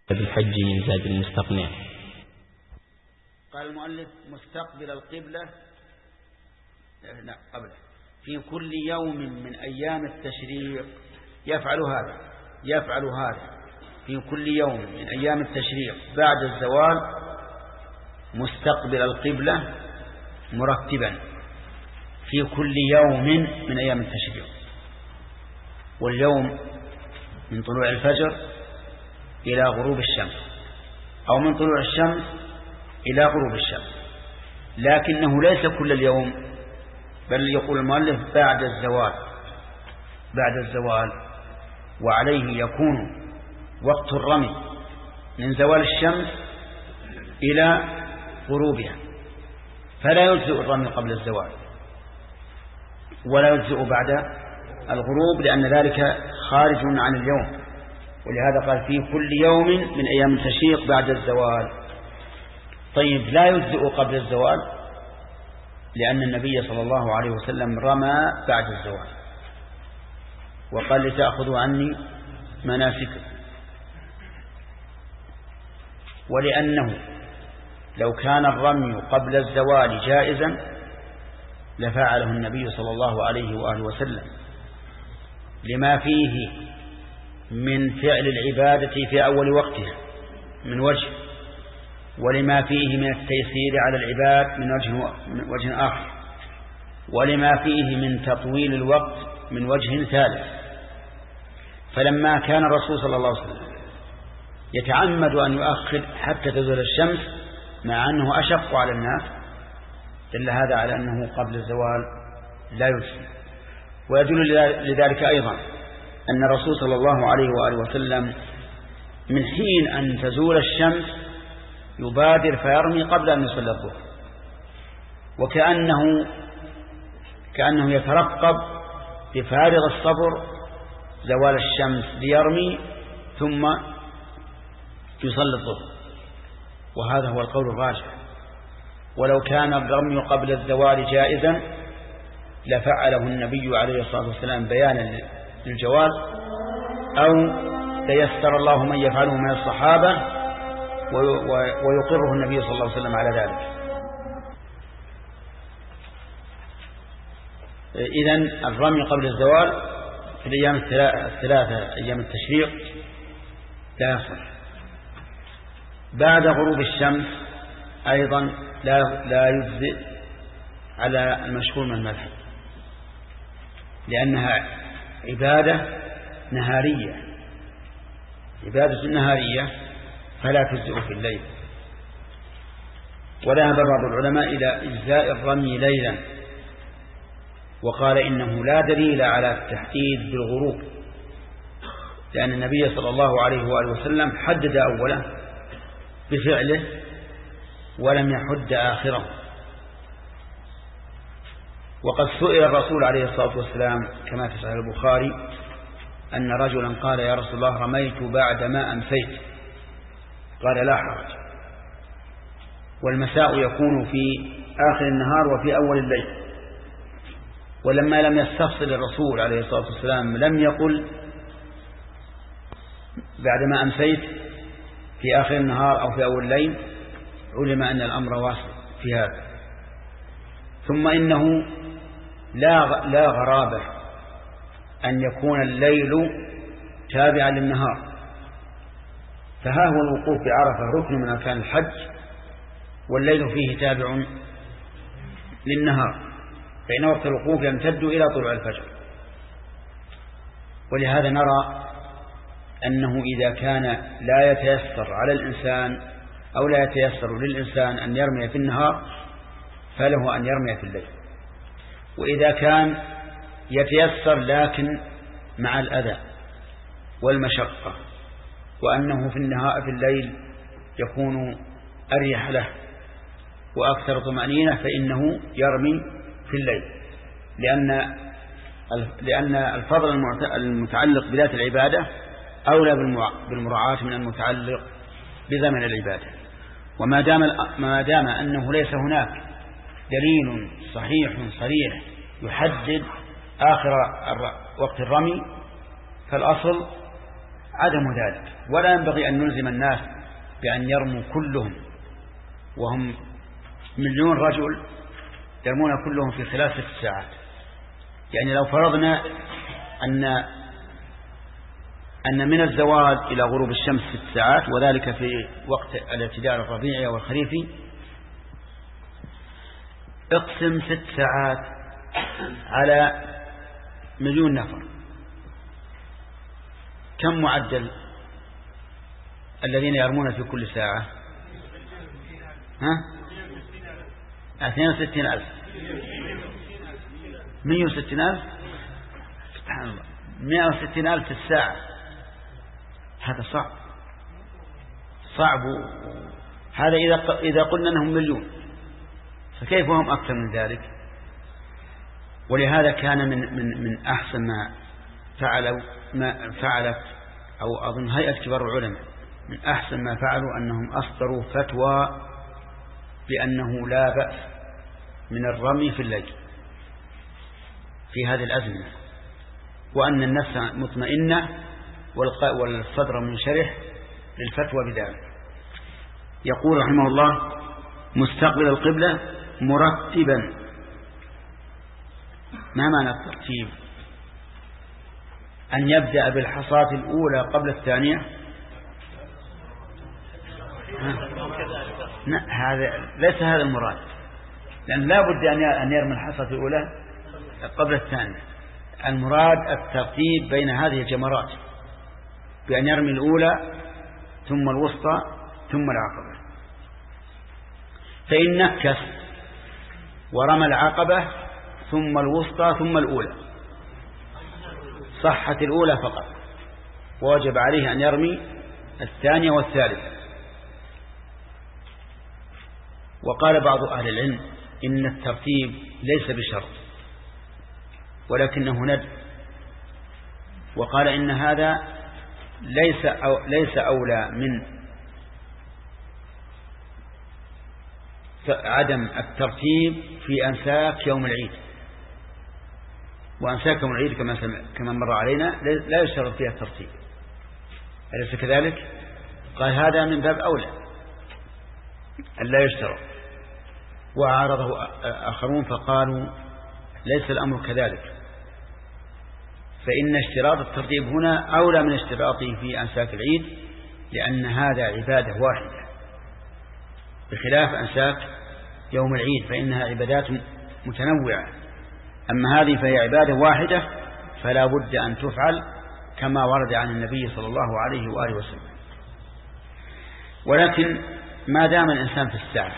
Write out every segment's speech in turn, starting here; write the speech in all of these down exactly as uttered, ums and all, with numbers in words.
بالحج من زاد المستقنع. قال المؤلف مستقبل القبلة لا قبله في كل يوم من أيام التشريق يفعل هذا يفعل هذا في كل يوم من أيام التشريق بعد الزوال مستقبل القبلة مرتبا في كل يوم من أيام التشريق. واليوم من طلوع الفجر إلى غروب الشمس أو من طلوع الشمس إلى غروب الشمس، لكنه ليس كل اليوم، بل يقول المؤلف بعد الزوال بعد الزوال وعليه يكون وقت الرمي من زوال الشمس إلى غروبها، فلا يجزئ الرمي قبل الزوال ولا يجزئ بعد الغروب، لأن ذلك خارج عن اليوم. ولهذا قال في كل يوم من أيام التشريق بعد الزوال. طيب لا يجزئ قبل الزوال لأن النبي صلى الله عليه وسلم رمى بعد الزوال وقال لتأخذوا عني مناسككم، ولأنه لو كان الرمي قبل الزوال جائزا لفعله النبي صلى الله عليه وآله وسلم لما فيه من فعل العبادة في أول وقتها من وجه، ولما فيه من التيسير على العباد من وجه, من وجه آخر، ولما فيه من تطويل الوقت من وجه ثالث. فلما كان الرسول صلى الله عليه وسلم يتعمد أن يؤخر حتى تزول الشمس مع أنه أشق على الناس دل هذا على أنه قبل الزوال لا يجزي. ويدل لذلك أيضا أن الرسول صلى الله عليه وآله وسلم من حين أن تزول الشمس يبادر فيرمي قبل أن يصلي الظهر، وكأنه كأنه يترقب بفارغ الصبر زوال الشمس ليرمي ثم يصلي الظهر، وهذا هو القول الراجح. ولو كان الرمي قبل الزوال جائزا لفعله النبي عليه الصلاة والسلام بيانا للجواز، أو ليسر الله من يفعله من الصحابة ويقره النبي صلى الله عليه وسلم على ذلك. إذن الرمي قبل الزوال في الأيام الثلاثة أيام التشريق لا يصح. بعد غروب الشمس أيضا لا لا يجزئ على المشهور من المذهب، لأنها عبادة نهارية عبادة نهارية فلا تجزئ في الليل. وذهب بعض العلماء إلى إجزاء الرمي ليلا، وقال إنه لا دليل على التحديد بالغروب، لأن النبي صلى الله عليه وآله وسلم حدد أوله بفعله ولم يحد آخره. وقد سئل الرسول عليه الصلاة والسلام كما في صحيح البخاري أن رجلا قال يا رسول الله رميت بعد ما أمسيت، قال لا حرج، والمساء يكون في آخر النهار وفي أول الليل. ولما لم يستفصل الرسول عليه الصلاة والسلام لم يقل بعد ما أمسيت في آخر النهار أو في أول الليل، علم أن الأمر واسع في هذا. ثم إنه لا لا غرابة أن يكون الليل تابعا للنهار، فها هو الوقوف بعرفة ركن من أركان الحج والليل فيه تابع للنهار، فإن وقت الوقوف يمتد إلى طلوع الفجر. ولهذا نرى أنه إذا كان لا يتيسر على الإنسان أو لا يتيسر للإنسان أن يرمي في النهار فله أن يرمي في الليل. وإذا كان يتيسر لكن مع الأذى والمشقة وأنه في النهار في الليل يكون أريح له وأكثر طمأنينة فإنه يرمي في الليل، لأن لأن الفضل المتعلق بذات العبادة أولى بالمراعاة من المتعلق بزمن العبادة. وما دام ما دام أنه ليس هناك دليل صحيح صريح يحدد آخر وقت الرمي فالأصل عدم ذلك. ولا ينبغي أن نلزم الناس بأن يرموا كلهم وهم مليون رجل يرمون كلهم في خلال ست ساعات. يعني لو فرضنا أن أن من الزوال إلى غروب الشمس ست ساعات، وذلك في وقت الاعتدال الربيعي والخريفي، اقسم ست ساعات على مليون نفر، كم معدل الذين يرمون في كل ساعة؟ ها؟ اثنين وستين ألف. مئة وستين ألف. سبحان الله، مئة وستين ألف في الساعة. هذا صعب صعب. هذا إذا إذا قلنا أنهم مليون، فكيف هم أكثر من ذلك؟ ولهذا كان من من من أحسن ما فعلوا ما فعلت أو أظن هيئة كبار العلماء، من أحسن ما فعلوا أنهم أصدروا فتوى بأنه لا بأس من الرمي في الليل في هذه الأزمنة، وأن النفس مطمئنة والصدر منشرح للفتوى بذلك. يقول رحمه الله: مستقبل القبلة مرتبا. ما معنى الترتيب؟ أن يبدأ بالحصاة الأولى قبل الثانية. لا، هذا ليس هذا المراد، لأن لا بد أن يرمي الحصاة الأولى قبل الثانية. المراد الترتيب بين هذه الجمرات، بأن يرمي الأولى ثم الوسطى ثم العقبة. فإن نكس ورمى العقبة ثم الوسطى ثم الأولى صحت الأولى فقط، ووجب عليه أن يرمي الثانية والثالثة. وقال بعض أهل العلم إن الترتيب ليس بشرط ولكنه ندب، وقال إن هذا ليس أو ليس أولى من عدم الترتيب في أنساك يوم العيد. وأنساك يوم العيد كما كما مر علينا لا يشترط فيها الترتيب، أليس كذلك؟ قال هذا من باب أولى أن لا يشترط. وعارضه آخرون فقالوا ليس الأمر كذلك، فإن اشتراط الترتيب هنا أولى من اشتراطه في أنساك العيد، لأن هذا عبادة واحدة بخلاف أنساك يوم العيد فإنها عبادات متنوعة. أما هذه فهي عبادة واحدة فلا بد أن تفعل كما ورد عن النبي صلى الله عليه وآله وسلم. ولكن ما دام الإنسان في الساعة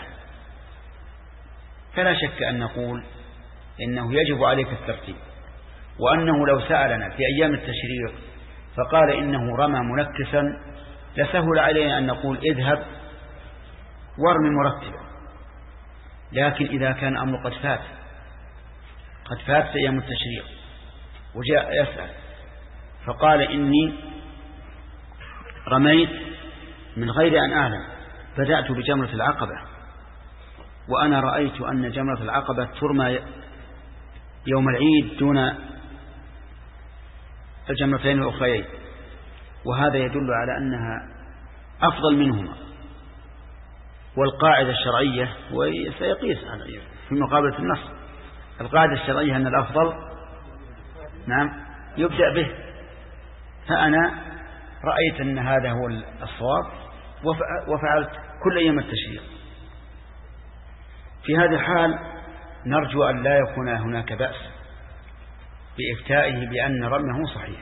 فلا شك أن نقول إنه يجب عليك الترتيب، وأنه لو سألنا في أيام التشريق فقال إنه رمى منكسا لسهل علينا أن نقول اذهب وارمي مرتبا. لكن إذا كان أمر قد فات قد فات في أيام التشريق وجاء يسأل فقال إني رميت من غير أن أعلم، بدأت بجمرة العقبة وأنا رأيت أن جمرة العقبة ترمى يوم العيد دون الجمرتين الأخريين، وهذا يدل على أنها أفضل منهما. والقاعدة الشرعية وسيقيس في مقابلة النص، القاعدة الشرعية أن الأفضل نعم يبدأ به، فأنا رأيت أن هذا هو الصواب وفعلت كل أيام التشريق. في هذا الحال نرجو أن لا يكون هناك بأس بإفتائه بأن رميه صحيح،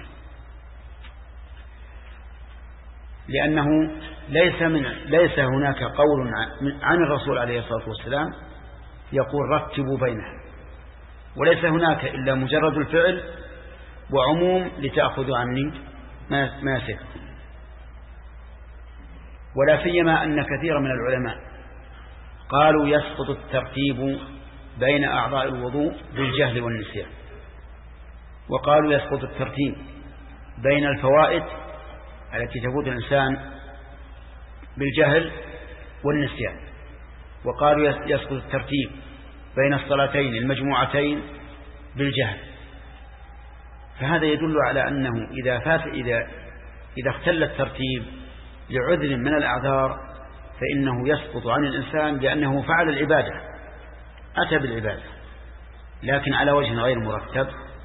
لأنه ليس من ليس هناك قول عن الرسول عليه الصلاة والسلام يقول رتبوا بينها، وليس هناك إلا مجرد الفعل وعموم لتأخذوا عني ما يسكتكم. ولا سيما أن كثير من العلماء قالوا يسقط الترتيب بين أعضاء الوضوء بالجهل والنسيان، وقالوا يسقط الترتيب بين الفوائد التي تفوت الإنسان بالجهل والنسيان، وقالوا يسقط الترتيب بين الصلاتين المجموعتين بالجهل. فهذا يدل على أنه إذا فات إذا إذا اختل الترتيب لعذر من الأعذار فإنه يسقط عن الإنسان لأنه فعل العبادة، أتى بالعبادة لكن على وجه غير مرتب.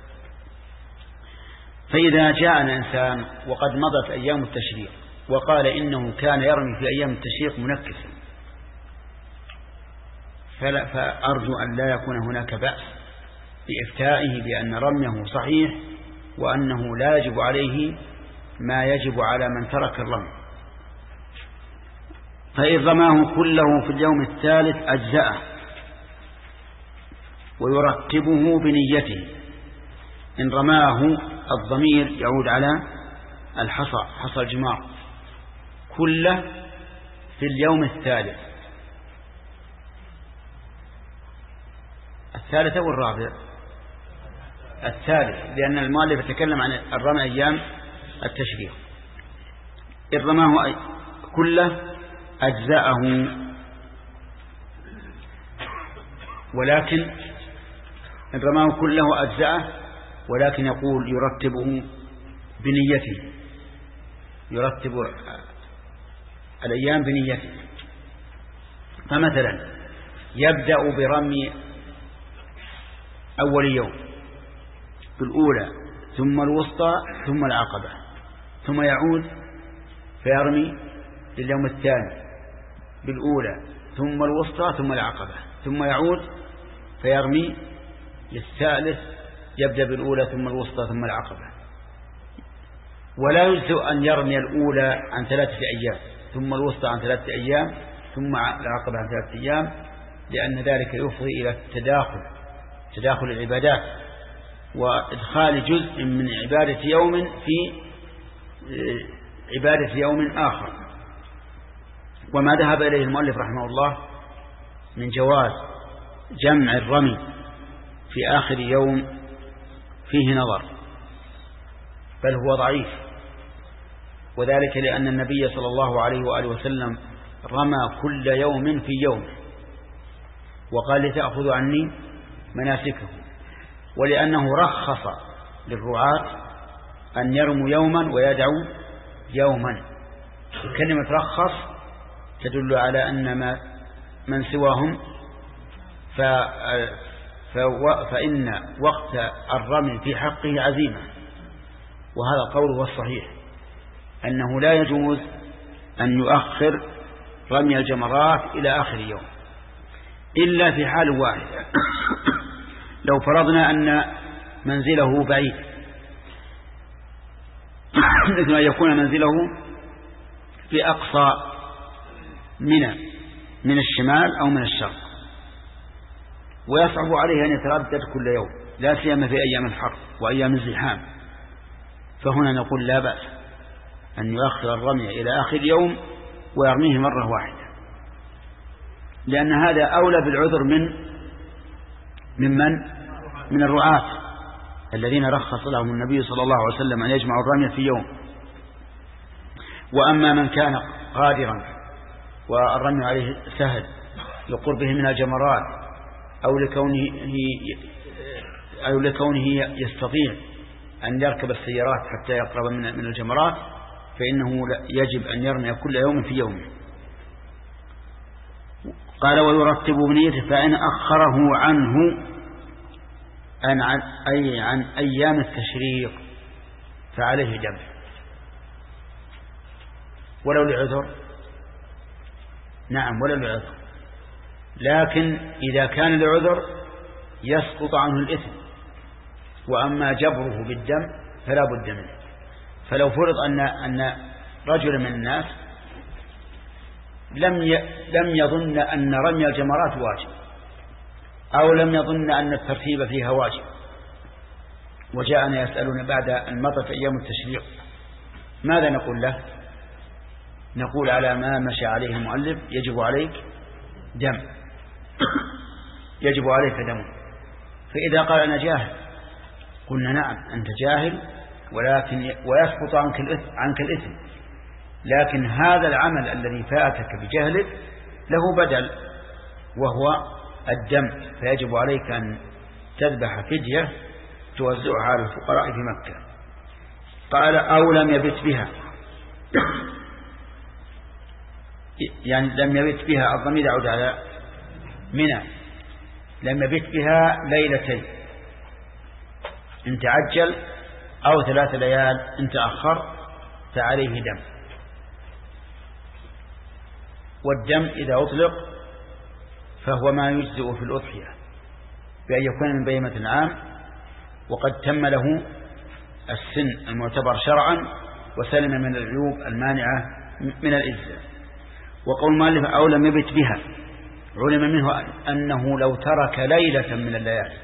فإذا جاء الإنسان وقد مضت أيام التشريق وقال إنه كان يرمي في أيام التشريق منكسا، فأرجو أن لا يكون هناك بأس بإفتائه بأن رميه صحيح وأنه لا يجب عليه ما يجب على من ترك الرمي. فإن رماه كله في اليوم الثالث أجزأه ويرتبه بنيته. إن رماه الضمير يعود على الحصى، حصى الجمار، كله في اليوم الثالث، الثالث أو الرابع؟ الثالث، لأن المؤلف يتكلم عن الرمي أيام التشريق. إن رماه كله أجزأه، ولكن إن رماه كله أجزأه ولكن يقول يرتبه بنيته، يرتب الأيام بنيته. فمثلا يبدأ برمي أول يوم بالأولى ثم الوسطى ثم العقبة، ثم يعود فيرمي لليوم الثاني بالأولى ثم الوسطى ثم العقبة، ثم يعود فيرمي للثالث يبدأ بالأولى ثم الوسطى ثم العقبة. ولا يجزئ أن يرمي الأولى عن ثلاثة أيام ثم الوسطى عن ثلاثة أيام ثم العقبة عن ثلاثة أيام، لأن ذلك يفضي إلى التداخل، تداخل العبادات وإدخال جزء من عبادة يوم في عبادة يوم آخر. وما ذهب إليه المؤلف رحمه الله من جواز جمع الرمي في آخر يوم فيه نظر، بل هو ضعيف، وذلك لأن النبي صلى الله عليه وآله وسلم رمى كل يوم في يوم وقال لتأخذوا عني مناسكه، ولأنه رخص للرعاة أن يرموا يوما ويدعوا يوما. كلمة رخص تدل على أن ما من سواهم ف... ف... فإن وقت الرمي في حقه عزيمة، وهذا قوله الصحيح أنه لا يجوز أن يؤخر رمي الجمرات إلى آخر يوم إلا في حال واحد. لو فرضنا أن منزله بعيد مثل أن يكون منزله في أقصى منى من الشمال أو من الشرق ويصعب عليه أن يتردد كل يوم، لا سيما في أيام الحر وأيام الزحام، فهنا نقول لا بأس أن يؤخر الرمي إلى آخر يوم ويرميه مرة واحدة، لأن هذا أولى بالعذر من ممن من الرعاة الذين رخص لهم النبي صلى الله عليه وسلم أن يجمعوا الرمي في يوم. وأما من كان قادرا والرمي عليه سهل لقربه من الجمرات أو لكونه أو لكونه يستطيع أن يركب السيارات حتى يقرب من الجمرات، فإنه يجب أن يرمي كل يوم في يومه. قال ويرتب بنيته، فإن أخره عنه عن أي عن أيام التشريق فعليه دم ولو لعذر. نعم ولو لعذر، لكن إذا كان لعذر يسقط عنه الإثم، وأما جبره بالدم فلا بد منه. فلو فرض أن أن رجل من الناس لم لم يظن أن رمي الجمرات واجب أو لم يظن أن الترتيب فيها واجب، وجاءنا يسألون بعد أن مضت أيام التشريق، ماذا نقول له؟ نقول على ما مشى عليه المؤلف يجب عليك دم يجب عليك دم. فإذا قال أنا جاهل قلنا نعم أنت جاهل، ولكن ويسقط عنك الإثم, عنك الإثم لكن هذا العمل الذي فاتك بجهلك له بدل وهو الدم، فيجب عليك أن تذبح فدية توزعها على الفقراء في مكة. قال أو لم يبت بها، يعني لم يبت بها، الضمير يعود على منى، لم يبت بها ليلتين إن تعجل أو ثلاث ليال إن تأخر فعليه دم. والدم إذا أطلق فهو ما يجزئ في الأضحية بأن يكون من بهيمة الأنعام وقد تم له السن المعتبر شرعا وسلم من العيوب المانعة من الإجزاء. وقول المؤلف أو لم يبت بها علم منه أنه لو ترك ليلة من الليالي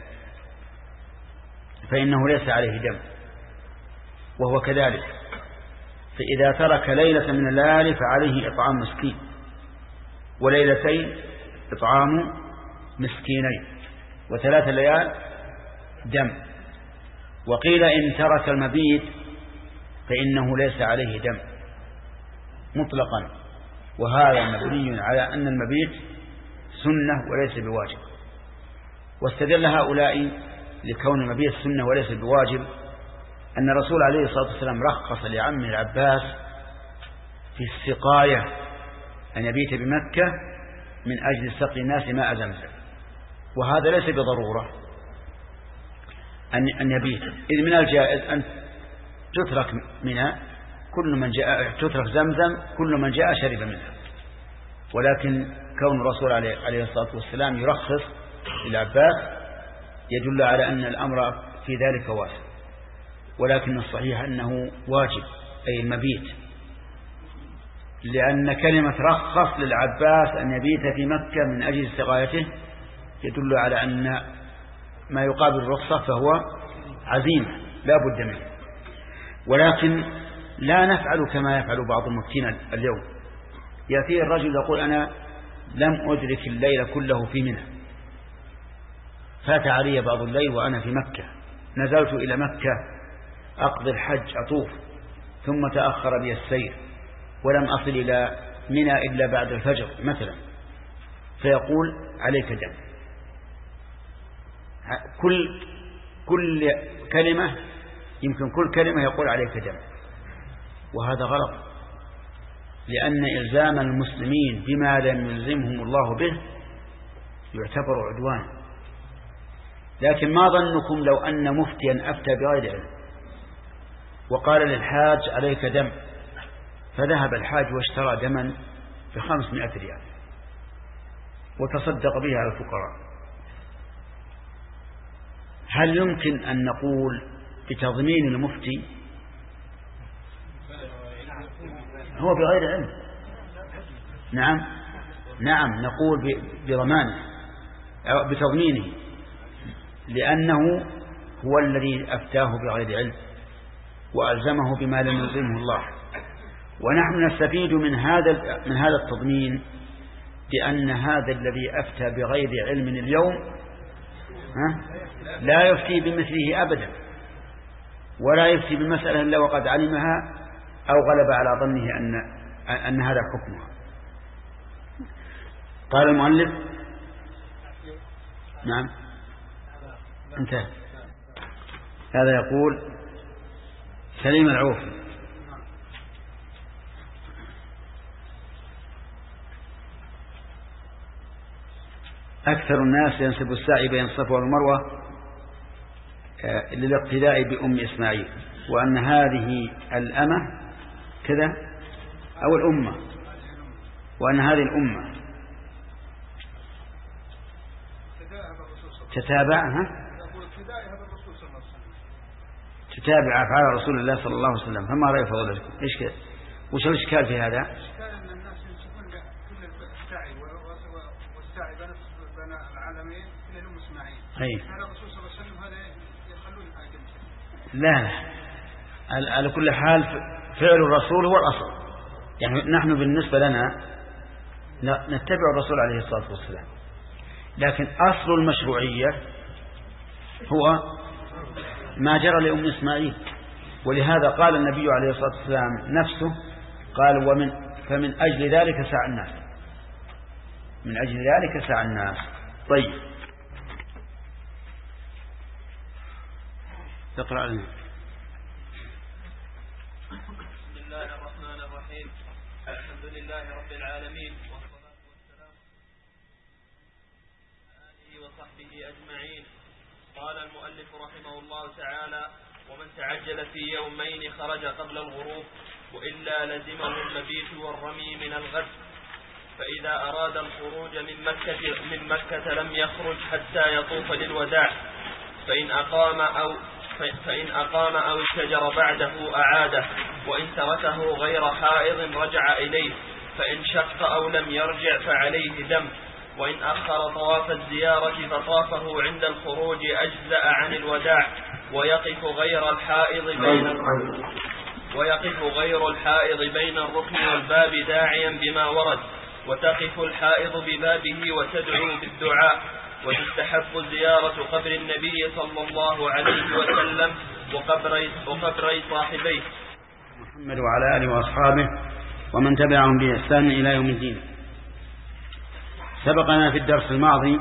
فإنه ليس عليه دم، وهو كذلك. فإذا ترك ليلة من الليالي فعليه إطعام مسكين، وليلتين إطعام مسكينين، وثلاث ليال دم. وقيل إن ترك المبيت فإنه ليس عليه دم مطلقا، وهذا مبني على أن المبيت سنة وليس بواجب. واستدل هؤلاء لكون المبيت سنة وليس بواجب أن الرسول عليه الصلاة والسلام رخص لعمه العباس في السقاية أن يبيت بمكة من أجل سقي الناس ماء زمزم، وهذا ليس بضرورة أن يبيت، إذ من الجائز أن تترك منها كل من جاء، تترك زمزم كل من جاء شرب منها. ولكن كون الرسول عليه الصلاة والسلام يرخص للعباس يدل على أن الأمر في ذلك واسع، ولكن الصحيح أنه واجب أي المبيت، لأن كلمة رخص للعباس أن يبيت في مكة من أجل سقايته يدل على أن ما يقابل الرخصة فهو عزيمة لا بد منه. ولكن لا نفعل كما يفعل بعض المفتين اليوم، يأتي الرجل يقول أنا لم أدرك الليل كله في منى، فات علي بعض الليل وأنا في مكة، نزلت إلى مكة أقضي الحج أطوف ثم تأخر بي السير ولم أصل إلى منى إلا بعد الفجر مثلا، فيقول عليك دم. كل كل كلمة يمكن كل كلمة يقول عليك دم، وهذا غلط، لأن إلزام المسلمين بما لم يلزمهم الله به يعتبر عدوان. لكن ما ظنكم لو أن مفتيا أفتى بغير علم وقال للحاج عليك دم، فذهب الحاج واشترى دما بخمسمائة ريال وتصدق به على الفقراء، هل يمكن أن نقول بتضمين المفتي هو بغير علم؟ نعم نعم نقول بضمانه أو بتضمينه، لأنه هو الذي أفتاه بغير علم وألزمه بما لم يلزمه الله. ونحن نستفيد من هذا من هذا التضمين بأن هذا الذي أفتى بغير علم اليوم ها لا يفتي بمثله أبدا، ولا يفتي بمسألة إلا وقد علمها أو غلب على ظنه أن أن هذا حكمها. قال المؤلف نعم انتهى. هذا يقول سليم العوفي أكثر الناس ينسب السعي بين الصفا والمروة للاقتداء بأم إسماعيل، وأن هذه الأمة كذا أو الأمة، وأن هذه الأمة تتابعها تتابع أفعال رسول الله صلى الله عليه وسلم. فما رأي فضلكم؟ إيش كذا؟ وش الإشكال في هذا؟ أي. لا لا على كل حال فعل الرسول هو الأصل، يعني نحن بالنسبة لنا نتبع الرسول عليه الصلاة والسلام، لكن أصل المشروعية هو ما جرى لأم إسماعيل. ولهذا قال النبي عليه الصلاة والسلام نفسه قال ومن فمن أجل ذلك سعى الناس، من أجل ذلك سعى الناس. طيب تقرأ لنا. بسم الله الرحمن الرحيم. لله رب العالمين والصلاة والسلام على آله وصحبه أجمعين. قال المؤلف رحمه الله تعالى: ومن تعجل في يومين خرج قبل الغروب وإلا لزمه المبيت والرمي من الغد، فإذا أراد الخروج من مكة, من مكة لم يخرج حتى يطوف للوداع، فإن أقام أو فإن أقام أو اشتجر بعده أعاده، وإن تركه غير حائض رجع إليه، فإن شق أو لم يرجع فعليه دم، وإن أخر طواف الزيارة فطافه عند الخروج أجزأ عن الوداع، ويقف غير الحائض بين ويقف غير الحائض بين الركن والباب داعيا بما ورد، وتقف الحائض ببابه وتدعو بالدعاء. وتستحب زيارة قبر النبي صلى الله عليه وسلم وقبر وقبر صاحبيه محمد وعلى آله وأصحابه ومن تبعهم بإحسان إلى يوم الدين. سبقنا في الدرس الماضي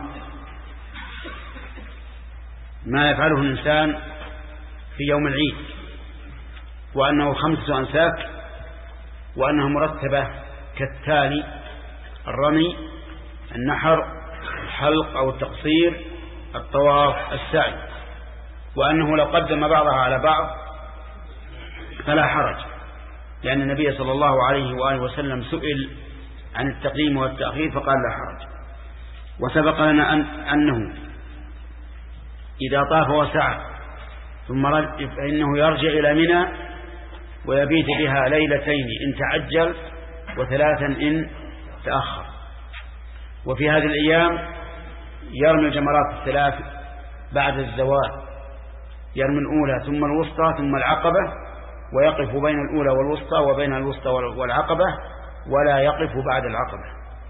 ما يفعله الإنسان في يوم العيد، وأنه خمسة أنساك، وأنها مرتبة كالتالي: الرمي، النحر، الحلق أو التقصير، الطواف، السعي، وأنه لو قدم بعضها على بعض فلا حرج، لأن النبي صلى الله عليه وآله وسلم سئل عن التقديم والتأخير فقال لا حرج. وسبق لنا أن أنه إذا طاف وسعى ثم رجع فإنه يرجع إلى منى ويبيت بها ليلتين إن تعجل وثلاثا إن تأخر. وفي هذه الأيام يرمي الجمرات الثلاث بعد الزوال، يرمي الأولى ثم الوسطى ثم العقبة، ويقف بين الأولى والوسطى وبين الوسطى والعقبة، ولا يقف بعد العقبة.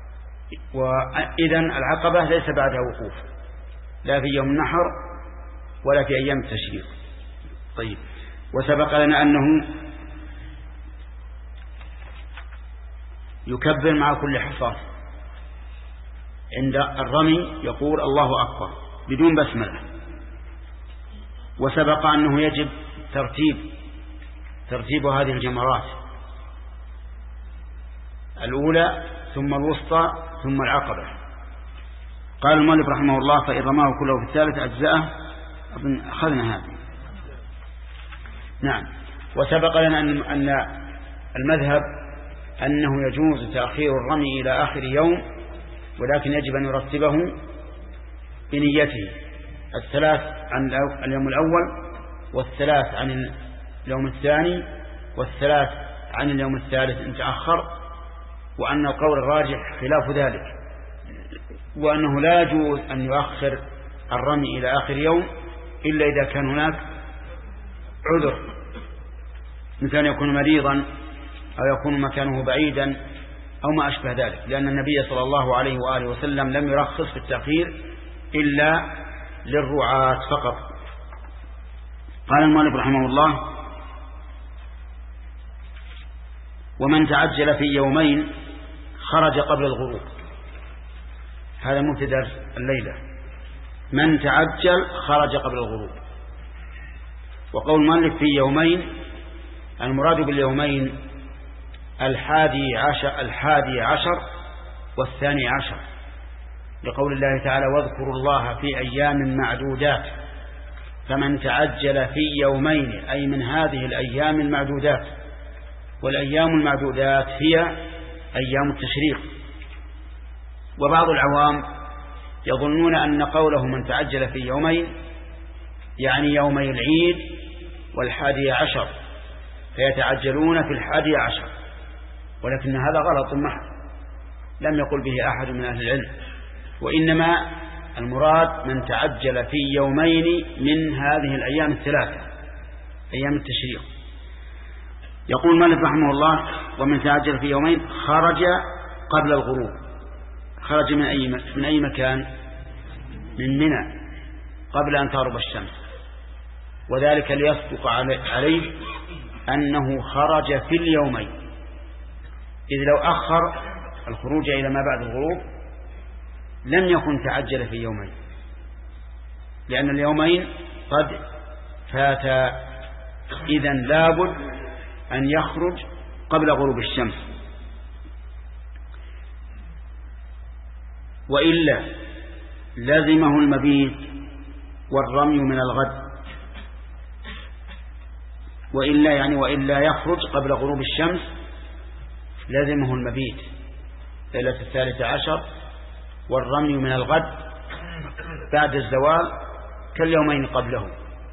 وإذن العقبة ليس بعدها وقوف، لا في يوم النحر ولا في أيام التشريق. طيب، وسبق لنا أنه يكبر مع كل حصاة عند الرمي، يقول الله أكبر بدون بسملة. وسبق أنه يجب ترتيب ترتيب هذه الجمرات، الأولى ثم الوسطى ثم العقبة. قال المؤلف رحمه الله: فإن رماه كله في الثالث أجزاءه. أخذنا هذه. نعم. وسبق لنا أن المذهب أنه يجوز تأخير الرمي إلى آخر يوم، ولكن يجب أن يرتبه بنيته: الثلاث عن اليوم الأول، والثلاث عن اليوم الثاني، والثلاث عن اليوم الثالث إن تأخر. وأن القول الراجح خلاف ذلك، وأنه لا يجوز أن يؤخر الرمي إلى آخر يوم إلا إذا كان هناك عذر، مثل أن يكون مريضا أو يكون مكانه بعيدا أو ما أشبه ذلك، لأن النبي صلى الله عليه وآله وسلم لم يرخص في التأخير إلا للرعاة فقط. قال المؤلف رحمه الله: ومن تعجل في يومين خرج قبل الغروب. هذا مبتدأ الليلة: من تعجل خرج قبل الغروب. وقول المؤلف في يومين، المراد باليومين الحادي عشر, الحادي عشر والثاني عشر، لقول الله تعالى: واذكروا الله في أيام معدودات. فمن تعجل في يومين أي من هذه الأيام المعدودات، والأيام المعدودات هي أيام التشريق. وبعض العوام يظنون أن قوله من تعجل في يومين يعني يومي العيد والحادي عشر، فيتعجلون في الحادي عشر، ولكن هذا غلط محض لم يقل به أحد من أهل العلم، وإنما المراد من تعجل في يومين من هذه الأيام الثلاثة أيام التشريق. يقول مالك رحمه الله: ومن تعجل في يومين خرج قبل الغروب. خرج من أي من أي مكان؟ من منى قبل أن تغرب الشمس، وذلك ليصدق عليه أنه خرج في اليومين، إذ لو أخر الخروج إلى ما بعد الغروب لم يكن تعجل في يومين، لأن اليومين قد فات. إذن لابد أن يخرج قبل غروب الشمس. وإلا لزمه المبيت والرمي من الغد، وإلا يعني وإلا يخرج قبل غروب الشمس لزمه المبيت ليلة الثالث عشر والرمي من الغد بعد الزوال كاليومين قبله.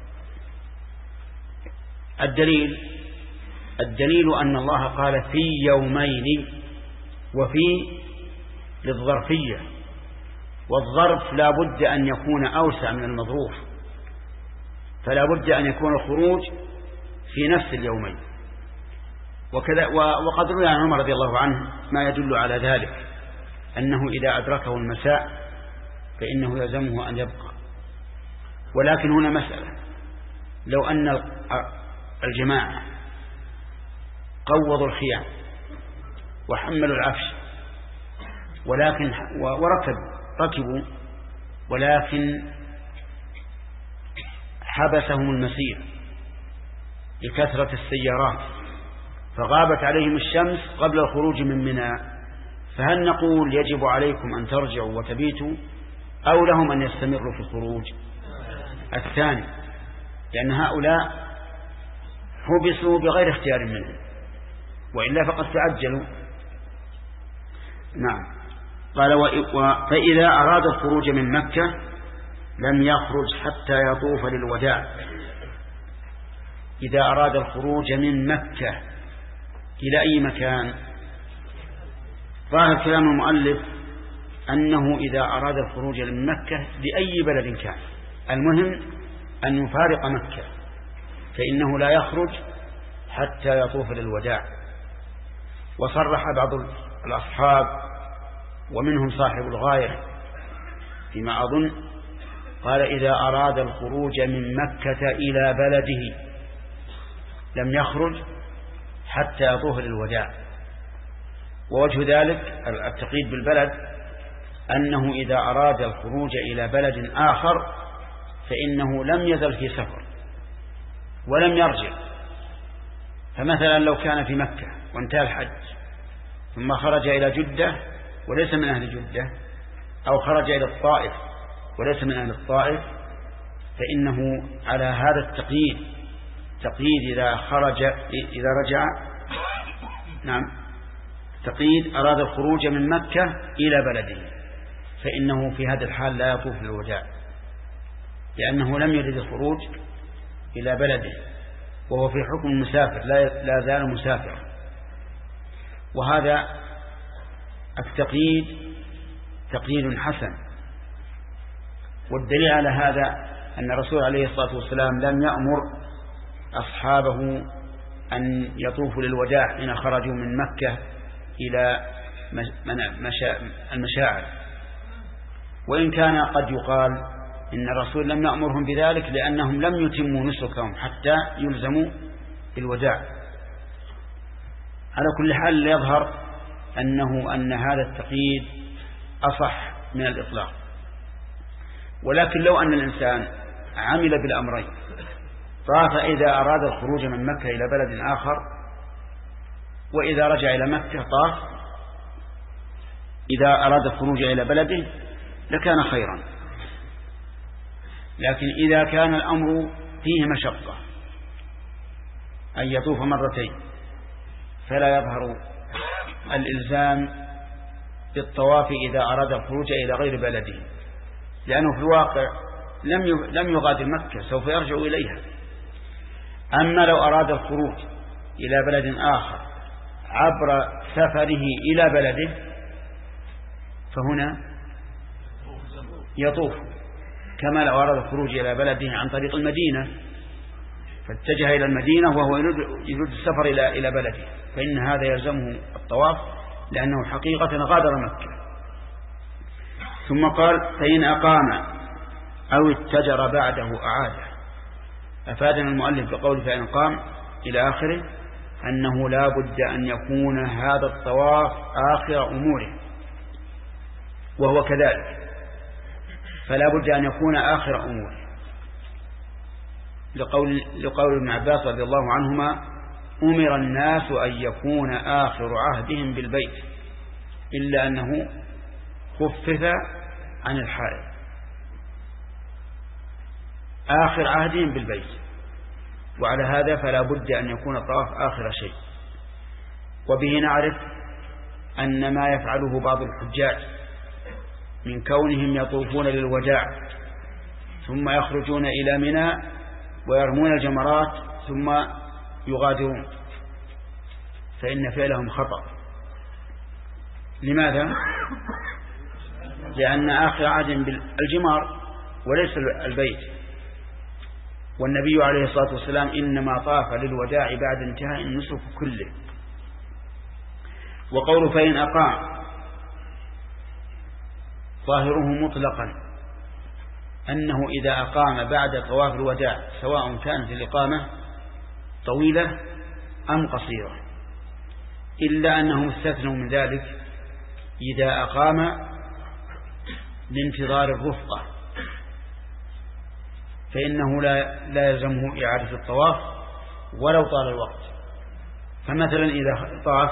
الدليل الدليل أن الله قال في يومين، وفي للظرفية، والظرف لا بد أن يكون أوسع من المظروف، فلا بد أن يكون الخروج في نفس اليومين. وكذا وقد روي عن عمر رضي الله عنه ما يدل على ذلك، أنه إذا أدركه المساء فإنه يلزمه أن يبقى. ولكن هنا مسألة، لو أن الجماعة قوضوا الخيام وحملوا العفش ولكن وركبوا ركبوا ولكن حبسهم المسير لكثرة السيارات فغابت عليهم الشمس قبل الخروج من منى، فهل نقول يجب عليكم أن ترجعوا وتبيتوا، أو لهم أن يستمروا في الخروج؟ الثاني، لأن هؤلاء حبسوا بغير اختيار منهم، وإلا فقد تعجلوا. نعم. قال فإذا أراد الخروج من مكة لم يخرج حتى يطوف للوداع. إذا أراد الخروج من مكة إلى أي مكان؟ ظاهر كلام المؤلف أنه إذا أراد الخروج من مكة لأي بلد كان، المهم أن يفارق مكة، فإنه لا يخرج حتى يطوف للوداع. وصرح بعض الأصحاب ومنهم صاحب الغاية فيما أظن قال إذا أراد الخروج من مكة إلى بلده لم يخرج حتى يطوف للوداع. ووجه ذلك التقييد بالبلد أنه إذا أراد الخروج إلى بلد آخر فإنه لم يزل في سفر ولم يرجع. فمثلا لو كان في مكة وانتهى الحج ثم خرج إلى جدة وليس من أهل جدة، أو خرج إلى الطائف وليس من أهل الطائف، فإنه على هذا التقييد تقييد إذا خرج إذا رجع نعم تقييد أراد الخروج من مكة إلى بلده، فإنه في هذا الحال لا يطوف للوداع، لأنه لم يرد الخروج إلى بلده وهو في حكم المسافر لا زال مسافرا. وهذا التقييد تقييد حسن. والدليل على هذا أن الرسول عليه الصلاة والسلام لم يأمر أصحابه أن يطوفوا للوداع حين خرجوا من مكة إلى المشاعر، وإن كان قد يقال إن الرسول لم يأمرهم بذلك لأنهم لم يتموا نسكهم حتى يلزموا بالوداع. على كل حال يظهر أنه أن هذا التقييد أصح من الإطلاق. ولكن لو أن الإنسان عمل بالأمرين، طاف إذا أراد الخروج من مكة إلى بلد آخر، وإذا رجع إلى مكة طاف إذا أراد الخروج إلى بلده لكان خيرا. لكن إذا كان الأمر فيه مشقة أن يطوف مرتين فلا يظهر الإلزام بالطواف إذا أراد الخروج إلى غير بلده، لأنه في الواقع لم لم يغادر مكة، سوف يرجع إليها. أما لو أراد الخروج إلى بلد آخر عبر سفره إلى بلده فهنا يطوف، كما لو أراد الخروج إلى بلده عن طريق المدينة فاتجه إلى المدينة وهو يريد السفر إلى إلى بلده، فإن هذا يلزمه الطواف لأنه حقيقة غادر مكة. ثم قال فإن أقام أو اتجر بعده أعاده. أفادنا المؤلف بقول فإن قام إلى آخره أنه لا بد أن يكون هذا الطواف آخر أموره، وهو كذلك، فلا بد أن يكون آخر أموره، لقول, لقول ابن عباس رضي الله عنهما أمر الناس أن يكون آخر عهدهم بالبيت إلا أنه خفف عن الحائض آخر عهدهم بالبيت. وعلى هذا فلا بد أن يكون الطواف آخر شيء. وبه نعرف أن ما يفعله بعض الحجاج من كونهم يطوفون للوداع ثم يخرجون إلى منى ويرمون الجمرات ثم يغادرون، فإن فعلهم خطأ. لماذا؟ لأن آخر عهد بالجمار وليس البيت، والنبي عليه الصلاة والسلام إنما طاف للوداع بعد انتهاء النسك كله. وقول فإن أقام ظاهره مطلقا أنه إذا أقام بعد طواف الوداع سواء كانت الإقامة طويلة أم قصيرة، إلا أنهم استثنوا من ذلك إذا أقام لانتظار الرفقة فإنه لا, لا يلزمه إعادة الطواف ولو طال الوقت. فمثلا إذا طاف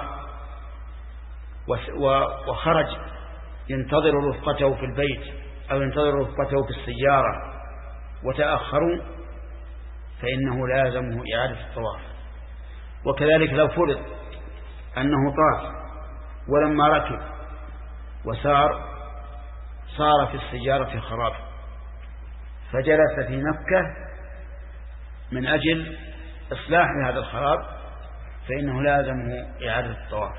وخرج ينتظر رفقته في البيت أو ينتظر رفقته في السيارة وتأخروا فإنه لا يلزمه إعادة الطواف. وكذلك لو فرض أنه طاف ولما ركب وسار صار في السيارة خراب فجلس في مكة من أجل إصلاح هذا الخراب فإنه لازمه إعادة الطواف.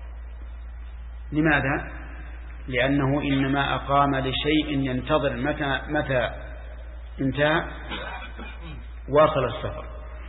لماذا؟ لأنه إنما أقام لشيء ينتظر متى, متى انتهى واصل السفر.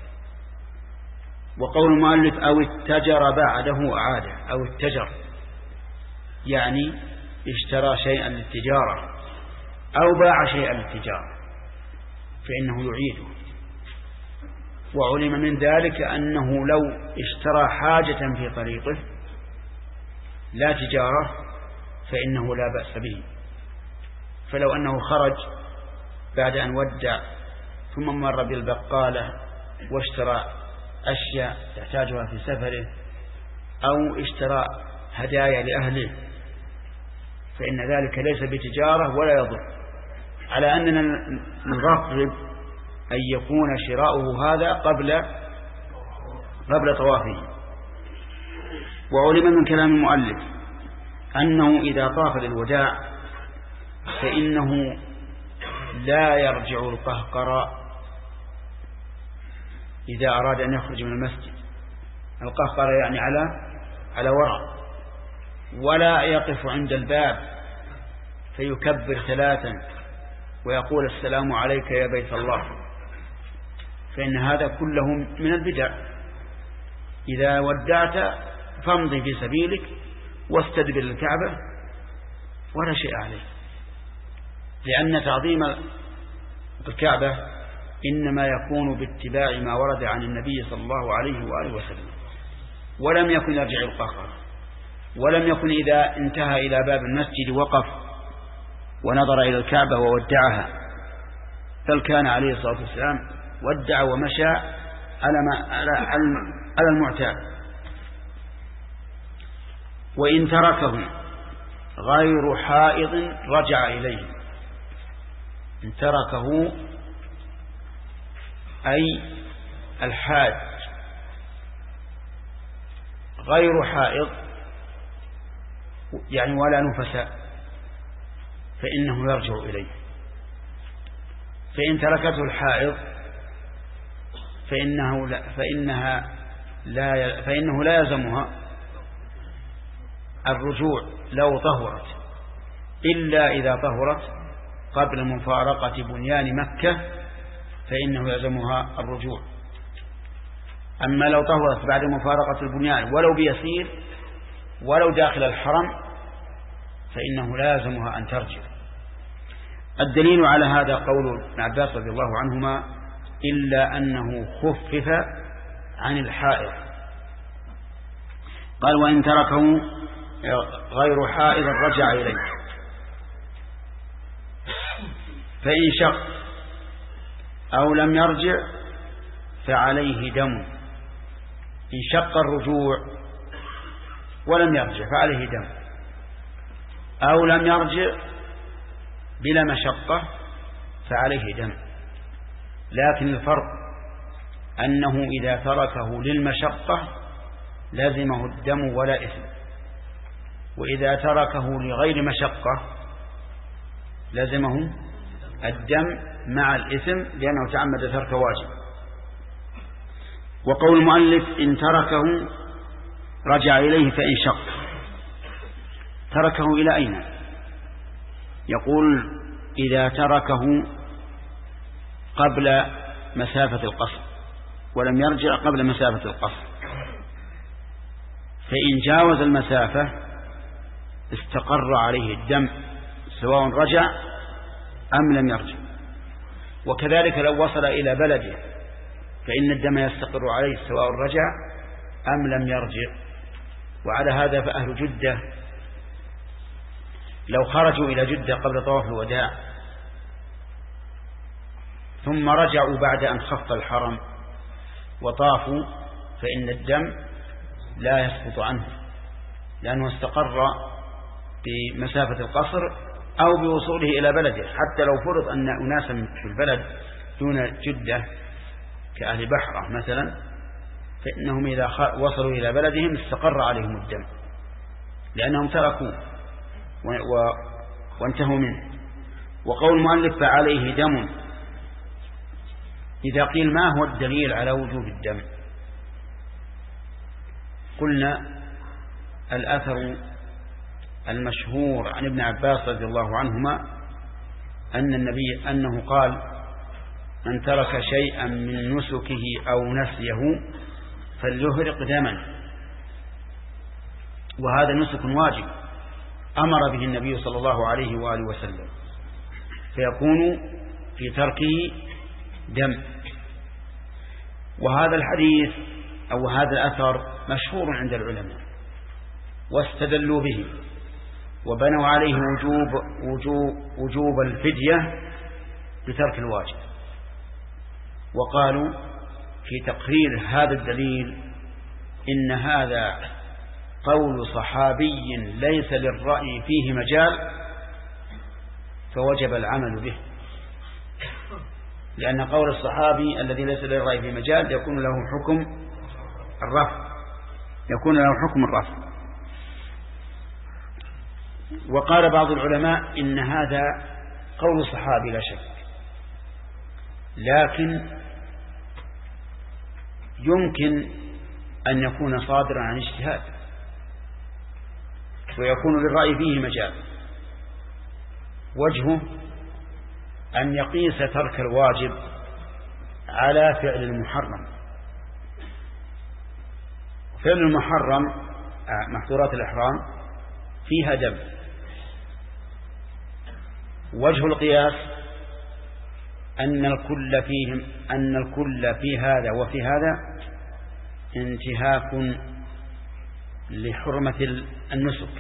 وقول المؤلف أو اتجر بعده أعاده، أو اتجر يعني اشترى شيئا للتجارة أو باع شيئا للتجارة فإنه يعيده. وعلم من ذلك أنه لو اشترى حاجة في طريقه لا تجارة فإنه لا بأس به. فلو أنه خرج بعد أن ودع ثم مر بالبقالة واشترى أشياء يحتاجها في سفره أو اشترى هدايا لأهله فإن ذلك ليس بتجارة ولا يضر، على أننا نرغب أن يكون شراؤه هذا قبل قبل طوافه. وعلم من كلام المؤلف أنه إذا طاف للوداع فإنه لا يرجع القهقراء إذا أراد أن يخرج من المسجد. القهقراء يعني على على وراء، ولا يقف عند الباب فيكبر ثلاثا ويقول السلام عليك يا بيت الله، فإن هذا كله من البدع. إذا ودعت فامضي في سبيلك واستدبر الكعبة ولا شيء عليه، لأن تعظيم الكعبة إنما يكون باتباع ما ورد عن النبي صلى الله عليه وآله وسلم. ولم يكن يرجع القهقرة، ولم يكن إذا انتهى إلى باب المسجد وقف ونظر إلى الكعبة وودعها، بل كان عليه الصلاة والسلام ودع ومشى على ما على المعتاد. وإن تركه غير حائض رجع إليه. إن تركه أي الحاج غير حائض يعني ولا نفساء فإنه يرجع إليه. فإن تركته الحائض فإنه لا فإنها لا فإنه لا يلزمها الرجوع لو طهرت، إلا إذا طهرت قبل مفارقة بنيان مكة فإنه يلزمها الرجوع. أما لو طهرت بعد مفارقة البنيان ولو بيسير ولو داخل الحرم فإنه لا يلزمها أن ترجع. الدليل على هذا قول ابن عباس رضي الله عنهما إلا أنه خفف عن الحائض. قال وإن تركه غير حائض رجع إليه. فإن شق أو لم يرجع فعليه دم. إن شق الرجوع ولم يرجع فعليه دم. أو لم يرجع بلا مشقة فعليه دم. لكن الفرق أنه إذا تركه للمشقة لازمه الدم ولا إثم، وإذا تركه لغير مشقة لازمه الدم مع الإثم لأنه تعمد ترك واجب. وقول المؤلف إن تركه رجع إليه فإن شق، تركه إلى أين؟ يقول إذا تركه قبل مسافة القصر ولم يرجع قبل مسافة القصر، فإن جاوز المسافة استقر عليه الدم سواء رجع أم لم يرجع. وكذلك لو وصل إلى بلده فإن الدم يستقر عليه سواء رجع أم لم يرجع. وعلى هذا فأهل جدة لو خرجوا إلى جدة قبل طواف الوداع ثم رجعوا بعد أن خف الحرم وطافوا فإن الدم لا يسقط عنه لأنه استقر بمسافة القصر أو بوصوله إلى بلده. حتى لو فرض أن أناسا في البلد دون جدة كأهل بحرة مثلا فإنهم إذا وصلوا إلى بلدهم استقر عليهم الدم لأنهم تركوا وانتهوا منه. وقول المؤلف فعليه دم، إذا قيل ما هو الدليل على وجوب الدم؟ قلنا الأثر المشهور عن ابن عباس رضي الله عنهما أن النبي أنه قال من ترك شيئا من نسكه أو نسيه فليهرق دما، وهذا نسك واجب أمر به النبي صلى الله عليه وآله وسلم، فيكون في تركه دم. وهذا الحديث أو هذا الأثر مشهور عند العلماء واستدلوا به وبنوا عليه وجوب, وجوب, وجوب الفدية بترك الواجب، وقالوا في تقرير هذا الدليل إن هذا قول صحابي ليس للرأي فيه مجال فوجب العمل به، لأن قول الصحابي الذي ليس للرأي فيه مجال يكون له حكم الرفع يكون له حكم الرفع. وقال بعض العلماء إن هذا قول صحابي لا شك، لكن يمكن أن يكون صادرا عن اجتهاد ويكون للرأي فيه مجال. وجهه أن يقيس ترك الواجب على فعل المحرم. فعل المحرم محظورات الإحرام فيها دم. وجه القياس أن الكل فيهم أن الكل في هذا وفي هذا انتهاك لحرمة النسك.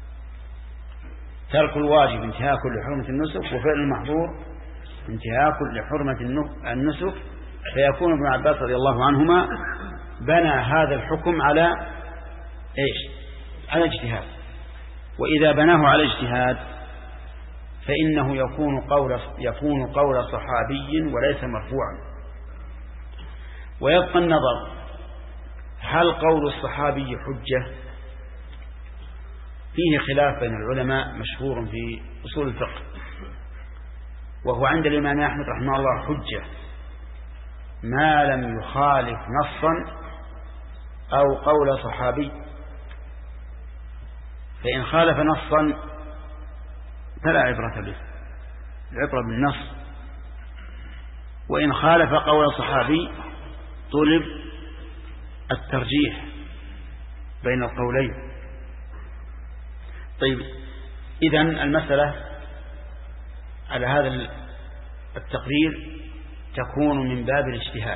ترك الواجب انتهاك لحرمة النسك، وفعل المحظور انتهاك لحرمة النسك، فيكون ابن عباس رضي الله عنهما بنى هذا الحكم على ايش؟ على اجتهاد. وإذا بناه على اجتهاد فإنه يكون قول يكون قول صحابي وليس مرفوعا. ويبقى النظر هل قول الصحابي حجة؟ فيه خلاف بين العلماء مشهور في أصول الفقه، وهو عند الإمام أحمد رحمه الله حجة ما لم يخالف نصا أو قول صحابي. فإن خالف نصا فلا عبرة به، العبرة بالنص. وإن خالف قول صحابي طلب الترجيح بين القولين. طيب، إذن المسألة على هذا التقرير تكون من باب الاجتهاد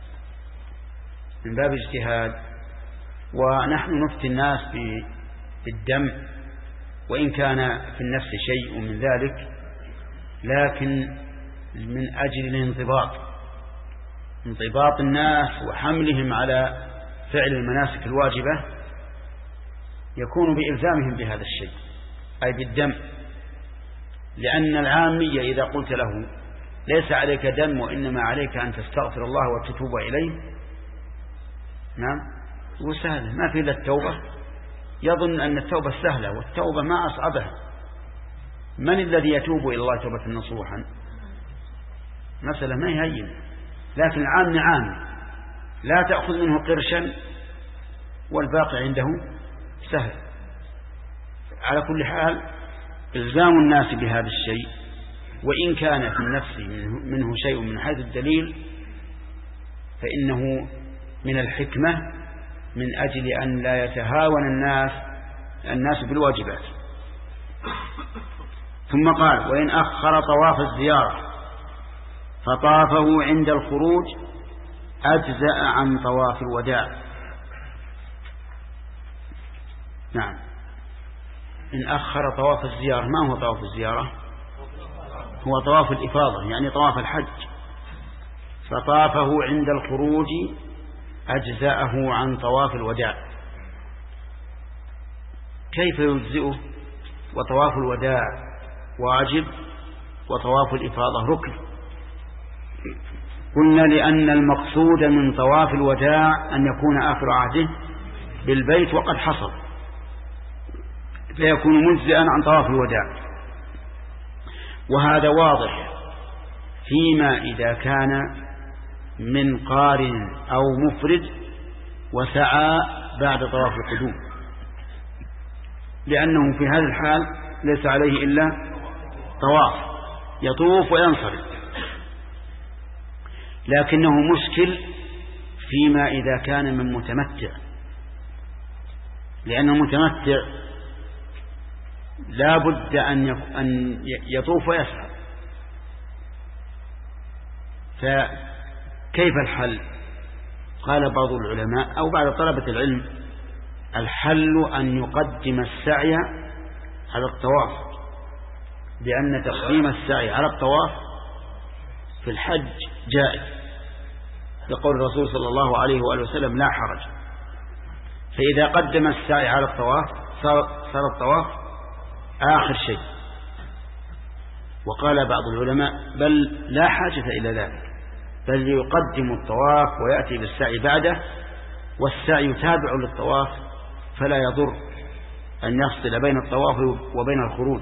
من باب الاجتهاد ونحن نفتي الناس بالدم وإن كان في النفس شيء من ذلك، لكن من أجل الانضباط انضباط الناس وحملهم على فعل المناسك الواجبة يكون بإلزامهم بهذا الشيء. أي بالدم، لأن العامية إذا قلت له ليس عليك دم وإنما عليك أن تستغفر الله وتتوب إليه، نعم وسهل ما في إلا التوبة، يظن أن التوبة سهلة، والتوبة ما أصعبها. من الذي يتوب إلى الله توبة نصوحا؟ مسألة ما يهين. لكن العام عام لا تأخذ منه قرشا والباقي عنده سهل. على كل حال إلزام الناس بهذا الشيء، وإن كان في النفس منه شيء من حيث الدليل، فإنه من الحكمة من أجل أن لا يتهاون الناس الناس بالواجبات. ثم قال: وإن أخر طواف الزيارة فطافه عند الخروج أجزأ عن طواف الوداع. نعم، إن أخر طواف الزيارة. ما هو طواف الزيارة؟ هو طواف الإفاضة، يعني طواف الحج. فطافه عند الخروج أجزأه عن طواف الوداع. كيف يجزئه وطواف الوداع واجب وطواف الإفاضة ركن؟ قلنا لأن المقصود من طواف الوداع أن يكون آخر عهده بالبيت وقد حصل، فيكون مجزئا عن طواف الوداع. وهذا واضح فيما إذا كان من قارن أو مفرد وسعى بعد طواف القدوم، لأنه في هذا الحال ليس عليه إلا طواف، يطوف وينصرف. لكنه مشكل فيما إذا كان من متمتع، لأن المتمتع لا بد أن يطوف ويسعى. فكيف الحل؟ قال بعض العلماء أو بعض طلبة العلم: الحل أن يقدم السعي على الطواف، لأن تقديم السعي على الطواف في الحج جائز، لقول الرسول صلى الله عليه وآله وسلم: لا حرج. فإذا قدم السعي على الطواف صار الطواف آخر شيء. وقال بعض العلماء: بل لا حاجة إلى ذلك، بل يقدم الطواف ويأتي بالسعي بعده، والسعي تابع للطواف، فلا يضر أن يفصل بين الطواف وبين الخروج.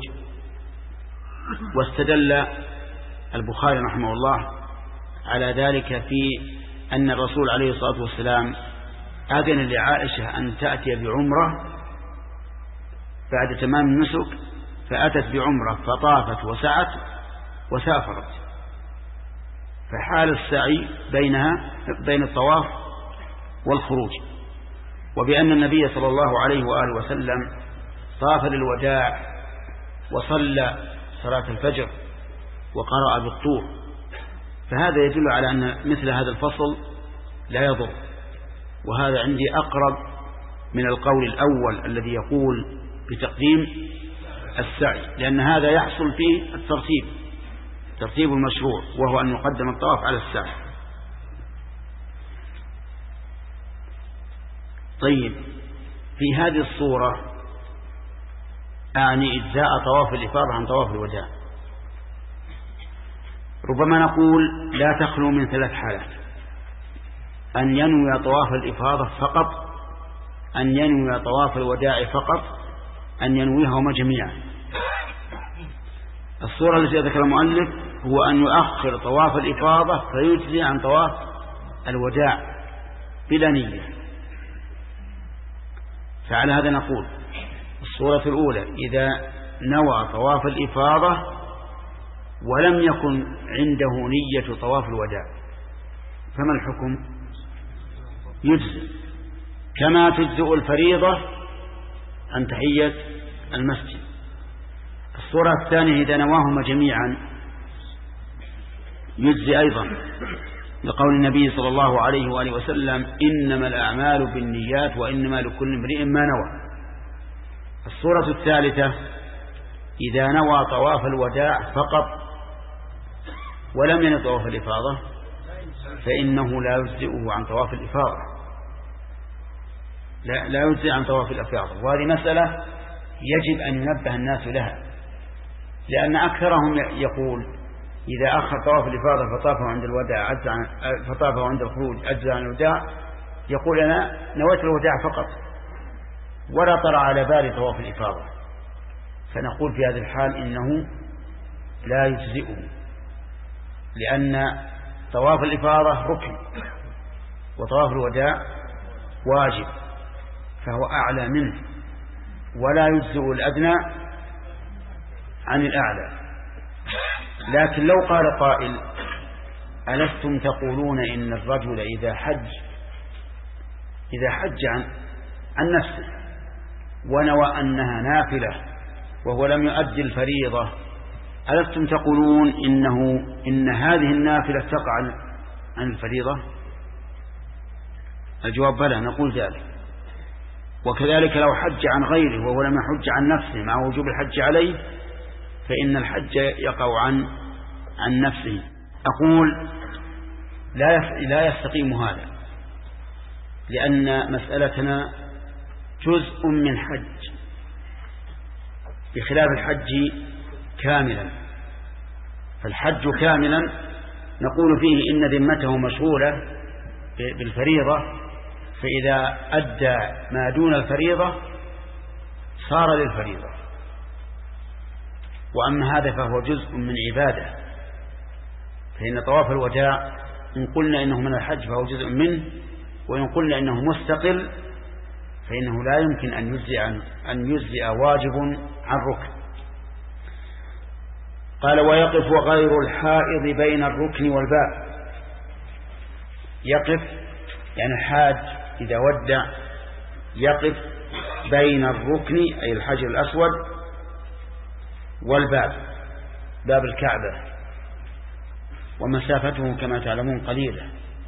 واستدل البخاري رحمه الله على ذلك في أن الرسول عليه الصلاة والسلام أذن لعائشة أن تأتي بعمرة بعد تمام النسك، فأتت بعمرة فطافت وسعت وسافرت، فحال السعي بينها بين الطواف والخروج. وبأن النبي صلى الله عليه وآله وسلم طاف للوداع وصلى صلاة الفجر وقرأ بالطور، فهذا يدل على أن مثل هذا الفصل لا يضر. وهذا عندي أقرب من القول الأول الذي يقول بتقديم السعي، لأن هذا يحصل فيه الترتيب، ترتيب المشروع، وهو أن يقدم الطواف على السعي. طيب، في هذه الصورة أعني إجزاء طواف الإفاضة عن طواف الوداع. ربما نقول لا تخلو من ثلاث حالات: أن ينوي طواف الإفاضة فقط، أن ينوي طواف الوداع فقط، أن ينويهما جميعا. الصورة التي ذكر المؤلف هو أن يؤخر طواف الإفاضة فيجزي عن طواف الوداع بلا نية. فعلى هذا نقول: الصورة الأولى إذا نوى طواف الإفاضة ولم يكن عنده نية طواف الوداع، فما الحكم؟ يجزئ، كما تجزئ الفريضة عن تحية المسجد. الصورة الثانية إذا نواهما جميعا يجزئ أيضا، لقول النبي صلى الله عليه وآله وسلم: إنما الأعمال بالنيات وإنما لكل امرئ ما نوى. الصورة الثالثة إذا نوى طواف الوداع فقط ولم ينوي طواف الإفاضة، فإنه لا يجزئه عن طواف الإفاضة، لا, لا يجزئ عن طواف الإفاضة. وهذه مسألة يجب أن ينبه الناس لها، لأن أكثرهم يقول إذا أخر طواف الإفاضة فطافه عند الوداع عجز عن فطافه عند الخروج عجز عن الوداع، يقول أنا نويت الوداع فقط ولا طرأ على بالي طواف الإفاضة. فنقول في هذه الحال إنه لا يجزئه، لأن طواف الإفاضة ركن وطواف الوداع واجب، فهو أعلى منه، ولا يجزئ الأدنى عن الأعلى. لكن لو قال قائل ألستم تقولون إن الرجل إذا حج إذا حج عن, عن نفسه ونوى أنها نافلة وهو لم يؤدي الفريضة، ألستم تقولون إنه إن هذه النافلة تقع عن الفريضة؟ الجواب بلى، نقول ذلك. وكذلك لو حج عن غيره وهو لم يحج عن نفسه مع وجوب الحج عليه، فإن الحج يقع عن عن نفسه. أقول لا لا يستقيم هذا، لأن مسألتنا جزء من حج بخلاف الحج كاملا. فالحج كاملا نقول فيه إن ذمته مشغولة بالفريضة، فإذا أدى ما دون الفريضة صار للفريضة. وأما هذا فهو جزء من عبادة، فإن طواف الوداع إن قلنا إنه من الحج فهو جزء منه، وإن قلنا إنه مستقل فإنه لا يمكن أن يجزئ أن يجزئ واجب عن ركن. قال ويقف غير الحائض بين الركن والباب. يقف يعني الحاج إذا ودع يقف بين الركن أي الحجر الأسود والباب، باب الكعبة، ومسافته كما تعلمون قليلة.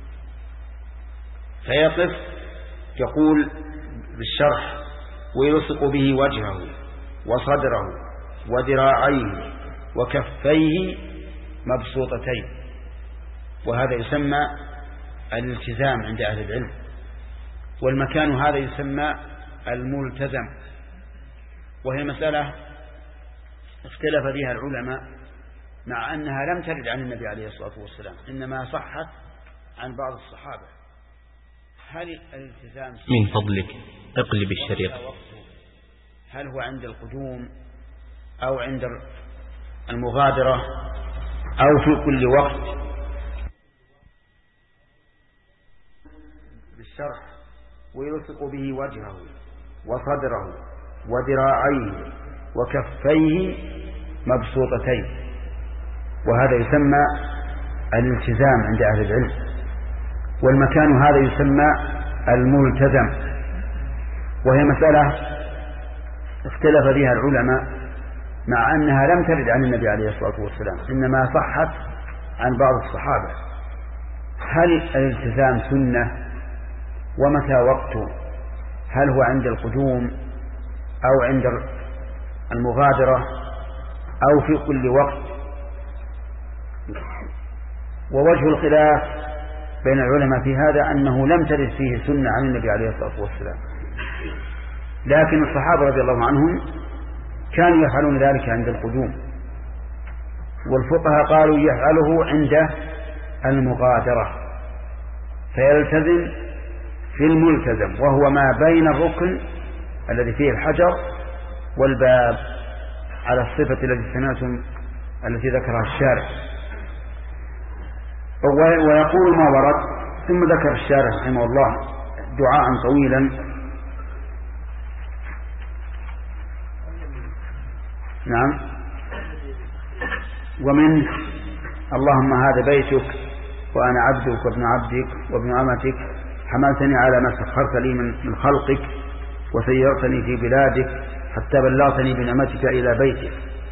فيقف يقول بالشرح ويلصق به وجهه وصدره وذراعيه وكفيه مبسوطتين، وهذا يسمى الالتزام عند أهل العلم. والمكان هذا يسمى الملتزم، وهي مسألة اختلف فيها العلماء مع أنها لم ترد عن النبي عليه الصلاة والسلام، إنما صحت عن بعض الصحابة. هل الالتزام من فضلك اقلب الشريط، هل هو عند القدوم أو عند المغادرة أو في كل وقت؟ بالشرح ويلصق به وجهه وصدره وذراعيه وكفيه مبسوطتين، وهذا يسمى الالتزام عند أهل العلم. والمكان هذا يسمى الملتزم، وهي مسألة اختلف فيها العلماء مع أنها لم ترد عن النبي عليه الصلاة والسلام، إنما صحت عن بعض الصحابة. هل الالتزام سنة؟ ومتى وقته؟ هل هو عند القدوم أو عند المغادرة أو في كل وقت؟ ووجه الخلاف بين العلماء في هذا أنه لم ترد فيه سنة عن النبي عليه الصلاة والسلام، لكن الصحابة رضي الله عنهم كانوا يفعلون ذلك عند القدوم، والفقهاء قالوا يفعله عند المغادرة، فيلتزم في الملتزم وهو ما بين الركن الذي فيه الحجر والباب على الصفة التي سمعتم التي ذكرها الشارع. ويقول ما ورد، ثم ذكر الشارع رحمه الله دعاء طويلا. نعم. ومن اللهم هذا بيتك وأنا عبدك وابن عبدك وابن أمتك، حملتني على ما سخرت لي من خلقك وسيرتني في بلادك حتى بلغتني بنعمتك إلى بيتك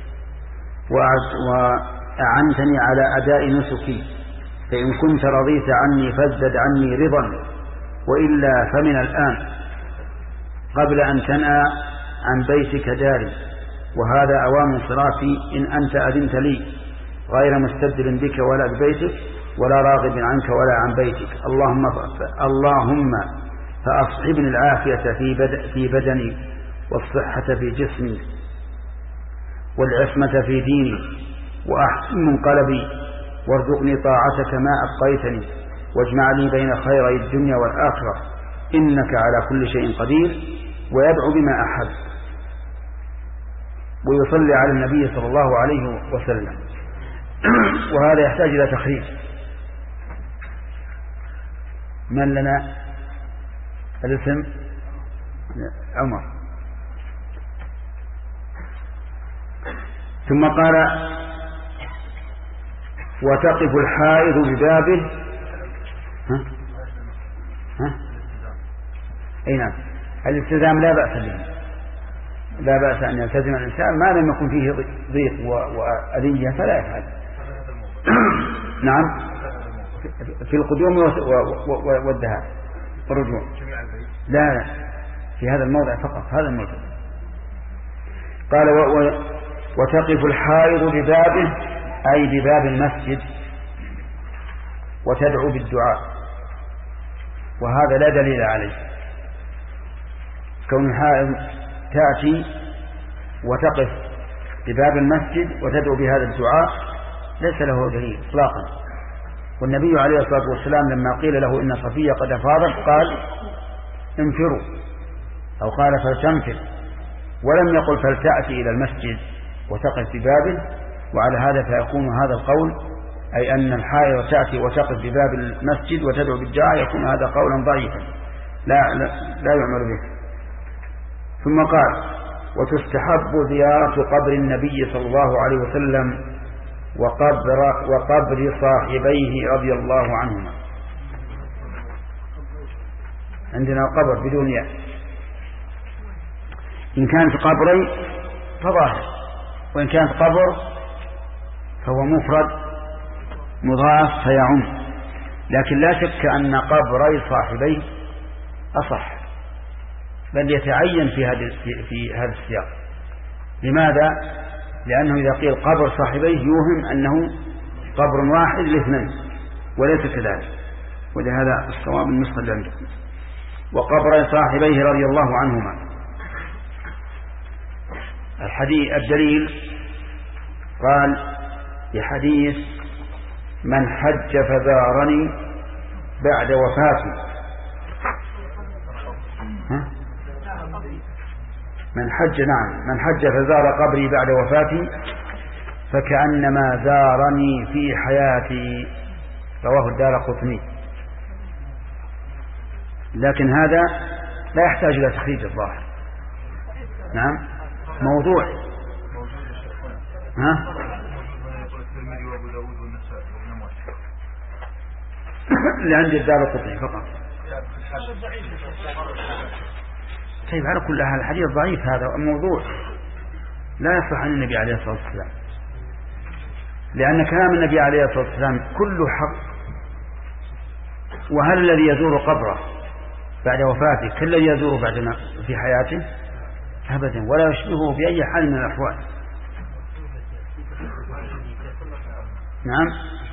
وأعنتني على أداء نسكي، فإن كنت رضيت عني فازدد عني رضا، وإلا فمن الآن قبل أن تنأى عن بيتك داري، وهذا أوان صرافي إن أنت أذنت لي، غير مستبدل بك ولا ببيتك ولا راغب عنك ولا عن بيتك. اللهم اللهم فأصحبني العافية في بدني والصحة في جسمي والعصمة في ديني وأحسن منقلبي، وارزقني طاعتك ما أبقيتني، واجمع لي بين خيري الدنيا والآخرة، إنك على كل شيء قدير. ويدعو بما أحب ويصلي على النبي صلى الله عليه وسلم. وهذا يحتاج إلى تخريج. من لنا الاسم؟ عمر. ثم قال وتقف الحائض ببابه. ها؟ ها؟ أي نعم، الالتزام لا بأس به، لا بأس أن يلتزم الإنسان ما لم يكن فيه ضيق وأذية فلا يفعل. نعم، في القدوم والذهاب والرجوع. لا لا، في هذا الموضع فقط، هذا الموضع. قال وتقف الحائض ببابه أي بباب المسجد وتدعو بالدعاء، وهذا لا دليل عليه. كون الحائض تأتي وتقف بباب المسجد وتدعو بهذا الدعاء ليس له دليل إطلاقا. والنبي عليه الصلاة والسلام لما قيل له إن صفية قد أفاضت قال انفروا، أو قال فلتنفر، ولم يقل فلتأتي إلى المسجد وتقف ببابه. وعلى هذا فيكون هذا القول، أي أن الحائض تأتي وتقف بباب المسجد وتدعو بالدعاء، يكون هذا قولا ضعيفا لا, لا, لا يعمل به. ثم قال وتستحب زيارة قبر النبي صلى الله عليه وسلم وقبر, وقبر صاحبيه رضي الله عنهما. عندنا قبر بدون ياء، إن كانت قبري فظاهر، وإن كانت قبر فهو مفرد مضاف فيعم. لكن لا شك أن قبري صاحبيه أصح، بل يتعين في هذا في هذا السياق. لماذا؟ لأنه إذا قيل قبر صاحبيه يوهم أنه قبر واحد لاثنين، وليس كذلك. ولهذا الصواب النسخة اللي عندكم وقبر صاحبيه رضي الله عنهما. الحديث الدليل قال بحديث من حج فزارني بعد وفاتي. ها؟ من حج نعم من حج فزار قبري بعد وفاتي فكأنما زارني في حياتي، رواه الدارقطني. لكن هذا لا يحتاج إلى تخريج الظاهر. نعم موضوع. ها اللي عندي الدارقطني فقط. طيب على كل حال الحديث ضعيف، هذا الموضوع لا يصح عن النبي عليه الصلاة والسلام، لأن كلام النبي عليه الصلاة والسلام كله حق. وهل الذي يزور قبره بعد وفاته كالذي يزور بعد في حياته؟ أبدا، ولا يشبهه بأي حال من الأحوال. نعم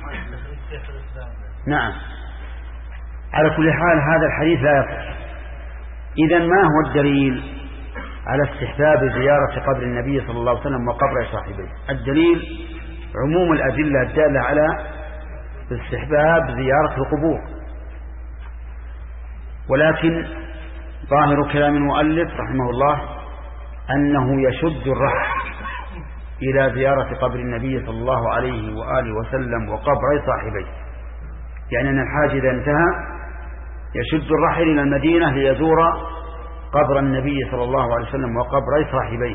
نعم على كل حال هذا الحديث لا يصح. إذن ما هو الدليل على استحباب زيارة قبر النبي صلى الله عليه وسلم وقبر صاحبيه؟ الدليل عموم الأدلة الدالة على استحباب زيارة القبور. ولكن ظاهر كلام المؤلف رحمه الله أنه يشد الرحل إلى زيارة قبر النبي صلى الله عليه وآله وسلم وقبر صاحبيه، يعني أن الحاج إذا انتهى يشد الرحل إلى المدينة ليزور قبر النبي صلى الله عليه وسلم وقبر صاحبيه.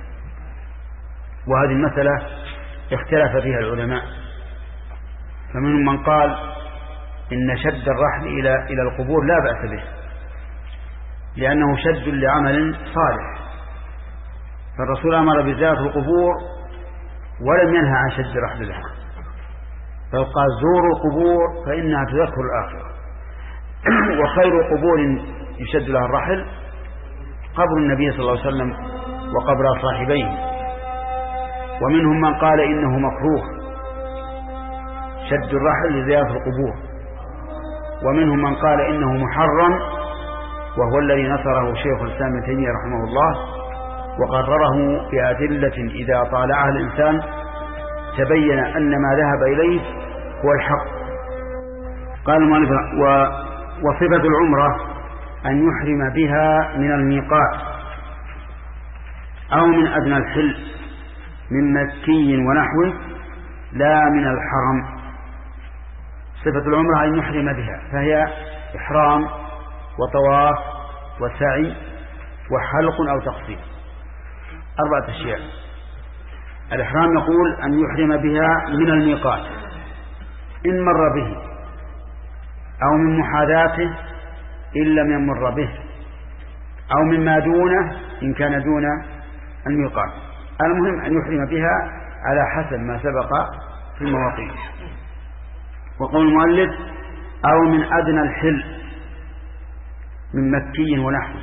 وهذه المسألة اختلف فيها العلماء، فمنهم من قال إن شد الرحل إلى إلى القبور لا بأس به، لأنه شد لعمل صالح، فالرسول أمر بزيارة القبور ولم ينهى عن شد الرحل لها، فقال زوروا القبور فإنها تذكر الآخرة. وخير قبور يشد لها الرحل قبر النبي صلى الله عليه وسلم وقبر صاحبيه. ومنهم من قال إنه مكروه شد الرحل لزيارة القبور، ومنهم من قال إنه محرم، وهو الذي نصره شيخ الإسلام ابن تيمية رحمه الله وقرره بأدلة إذا طالعها الإنسان تبين أن ما ذهب إليه هو الحق. قال المؤلف: وصفة العمرة أن يحرم بها من الميقات أو من أدنى الحل من مكي ونحوه لا من الحرم. صفة العمرة أن يحرم بها، فهي إحرام وطواف وسعي وحلق أو تقصير، أربعة أشياء. الإحرام يقول أن يحرم بها من الميقات إن مر به، أو من محاذاته إن لم يمر به، أو مما دونه إن كان دون الميقات. المهم أن يحرم بها على حسب ما سبق في المواقيت. وقول المؤلف: أو من أدنى الحل من مكي ونحوه.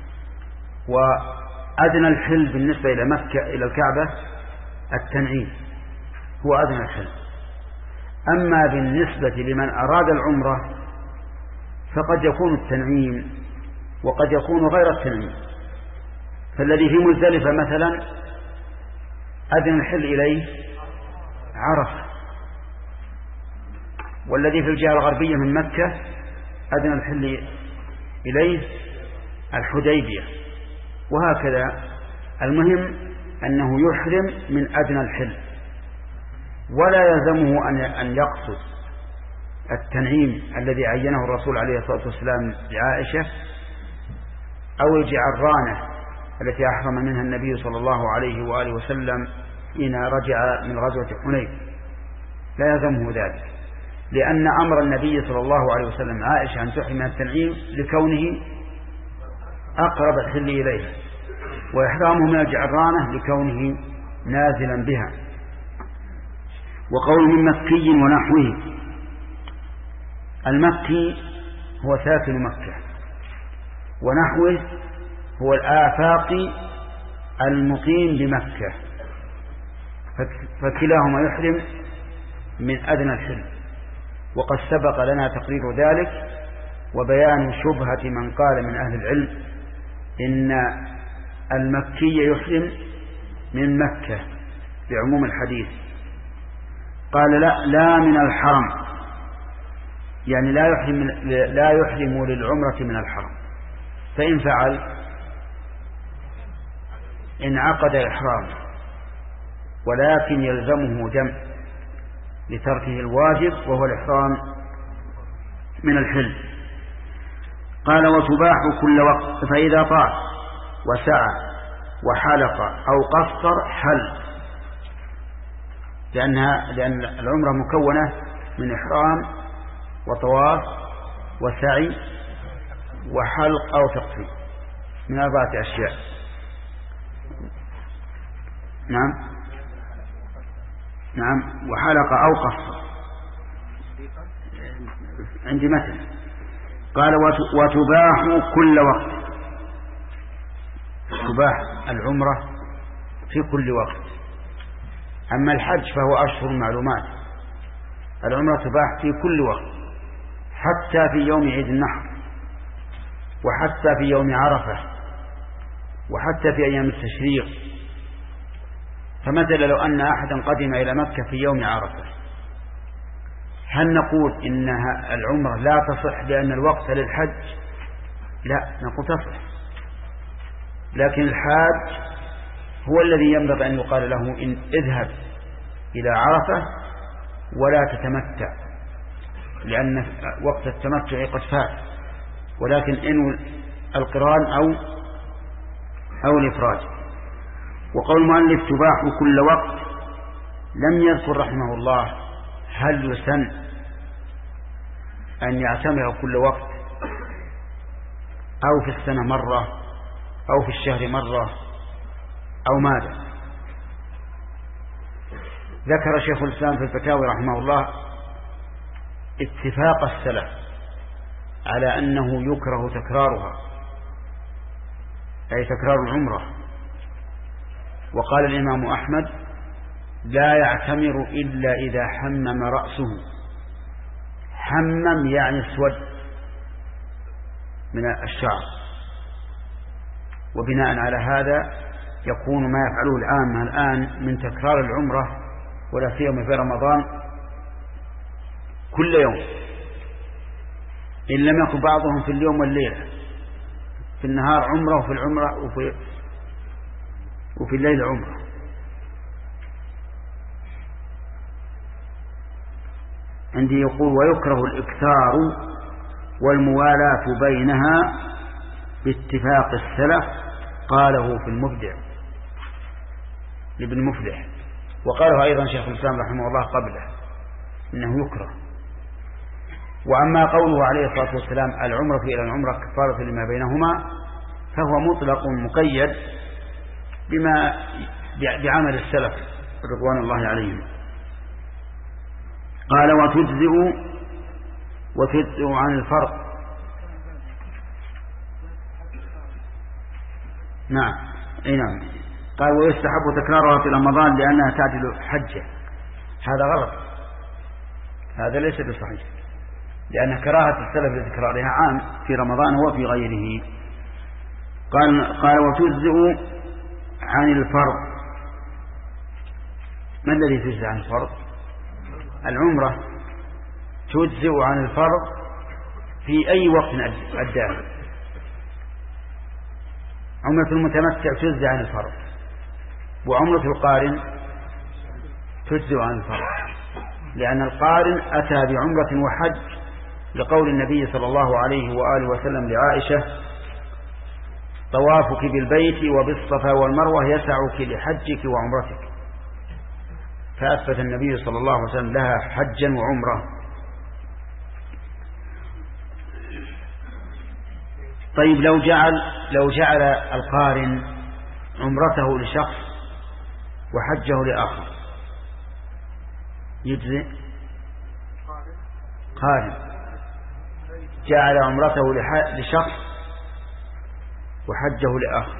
وأدنى الحل بالنسبة إلى مكة إلى الكعبة التنعيم هو أدنى الحل. أما بالنسبة لمن أراد العمرة فقد يكون التنعيم وقد يكون غير التنعيم. فالذي في مزدلفة مثلا أدنى الحل إليه عرفة، والذي في الجهة الغربية من مكة أدنى الحل إليه الحديبية، وهكذا. المهم أنه يحرم من أدنى الحل، ولا يلزمه أن يقصد التنعيم الذي عينه الرسول عليه الصلاة والسلام لعائشة، أو الجعرانة التي أحرم منها النبي صلى الله عليه وآله وسلم حين رجع من غزوة حنين، لا يلزمه ذلك، لأن أمر النبي صلى الله عليه وسلم عائشة أن تحرم من التنعيم لكونه أقرب الحل إليها، وإحرامه من الجعرانة لكونه نازلا بها. وقول من مكي ونحوه: المكي هو ساكن مكة، ونحوه هو الآفاقي المقيم بمكة، فكلاهما يحرم من أدنى الحل. وقد سبق لنا تقرير ذلك وبيان شبهة من قال من أهل العلم إن المكي يحرم من مكة بعموم الحديث. قال لا, لا من الحرم، يعني لا يحرم, لا يحرم للعمرة من الحرم، فإن فعل انعقد إحرام، ولكن يلزمه دم لتركه الواجب وهو الإحرام من الحل. قال: وتباح كل وقت، فإذا طاف وسعى وحلق أو قصر حل، لأنها لأن العمرة مكونة من إحرام وطواف وسعي وحلق أو تقصير، من أربعة أشياء. نعم نعم وحلق أو قصر عندي مثل. قال: وتباح كل وقت، تباح العمرة في كل وقت. أما الحج فهو أشهر معلومات، العمرة تباح في كل وقت، حتى في يوم عيد النحر، وحتى في يوم عرفة، وحتى في أيام التشريق. فمثلا لو أن أحدا قدم إلى مكة في يوم عرفة، هل نقول إنها العمرة لا تصح لأن الوقت للحج؟ لا، نقول تصح، لكن الحاج هو الذي ينبغي أن يقال له إن اذهب إلى عرفة ولا تتمتع، لأن وقت التمتع قد فات، ولكن إن القران أو أو الإفراد. وقول المؤلف: تباح كل وقت، لم يذكر رحمه الله هل يسن أن يعتمر كل وقت، أو في السنة مرة، أو في الشهر مرة، أو ماذا. ذكر شيخ الإسلام في الفتاوى رحمه الله اتفاق السلف على أنه يكره تكرارها، أي تكرار العمرة. وقال الإمام أحمد: لا يعتمر إلا إذا حمم رأسه. حمم يعني اسود من الشعر، وبناء على هذا يكون ما يفعله العامة الآن من تكرار العمرة ولا سيما في رمضان كل يوم، إن لم يكن بعضهم في اليوم والليلة، في النهار عمرة وفي العمرة وفي, وفي الليل عمرة. عندي يقول ويكره الإكثار والموالاة بينها باتفاق السلف، قاله في المبدع لابن مفلح، وقاله أيضا شيخ الإسلام رحمه الله قبله إنه يكره. وأما قوله عليه الصلاة والسلام العمرة إلى العمرة كفارة لما بينهما، فهو مطلق مقيد بما بعمل السلف رضوان الله عليهم. قال وتجزئ وتجزئ عن الفرق. نعم اي نعم. قال ويستحب تكرارها في رمضان لأنها تعدل حجة. هذا غلط، هذا ليس بصحيح، لأن كراهة السلف لتكرارها عام في رمضان وفي غيره. قال قال وتجزئ عن الفرض. ما الذي تجزئ عن الفرض؟ العمرة تجزئ عن الفرض في أي وقت أداه. عمرة المتمتع تجزئ عن الفرض، وعمرة القارن تجزئ عن الفرض، لأن القارن أتى بعمرة وحج لقول النبي صلى الله عليه وآله وسلم لعائشة طوافك بالبيت وبالصفا والمروة يسعك لحجك وعمرتك، فأثبت النبي صلى الله عليه وسلم لها حجا وعمرة. طيب لو جعل لو جعل القارن عمرته لشخص وحجه لآخر يجزئ؟ قارن جعل عمرته لشخص وحجه لآخر.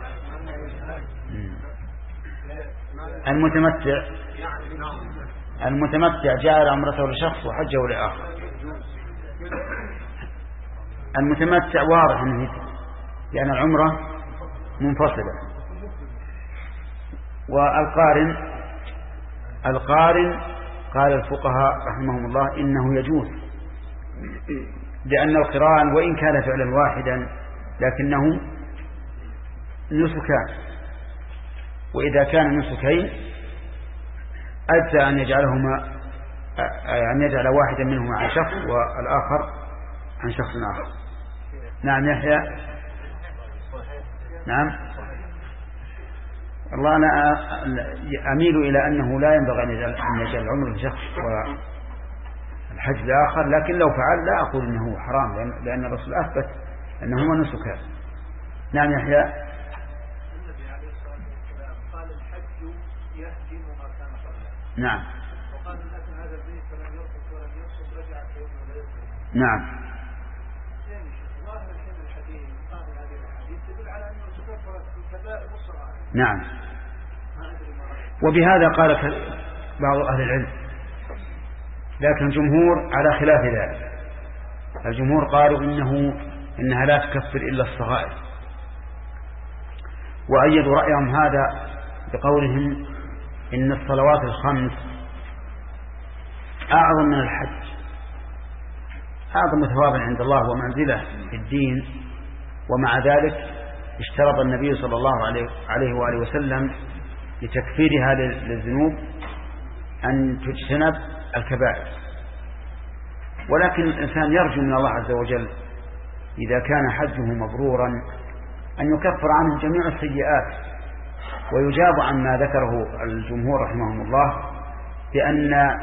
المتمتع المتمتع جعل عمرته لشخص وحجه لآخر. المتمتع واضح انه لأن العمرة منفصلة. والقارن القارن قال الفقهاء رحمهم الله إنه يجوز، لأن القران وإن كان فعلا واحدا لكنه نسكان، وإذا كان نسكين أجزى أن يجعلهما أن يجعل واحدا منهما عن شخص والآخر عن شخص آخر. نعم يحيى. نعم الله أنا أميل إلى أنه لا ينبغي أن يجعل العمر لشخص والحج لآخر، لكن لو فعل لا أقول أنه حرام، لأن الرسول أثبت أنهما نسكان. نعم يحيى. نعم نعم نعم. وبهذا قال بعض أهل العلم، لكن الجمهور على خلاف ذلك. الجمهور قالوا إنه إنها لا تكفر إلا الصغائر، وأيدوا رأيهم هذا بقولهم إن الصلوات الخمس أعظم من الحج، أعظم ثوابا عند الله ومنزلة في الدين، ومع ذلك اشترط النبي صلى الله عليه وآله وسلم لتكفيرها للذنوب أن تجتنب الكبائر. ولكن الإنسان يرجو من الله عز وجل إذا كان حجه مبرورا أن يكفر عنه جميع السيئات، ويجاب عن ما ذكره الجمهور رحمهم الله بأن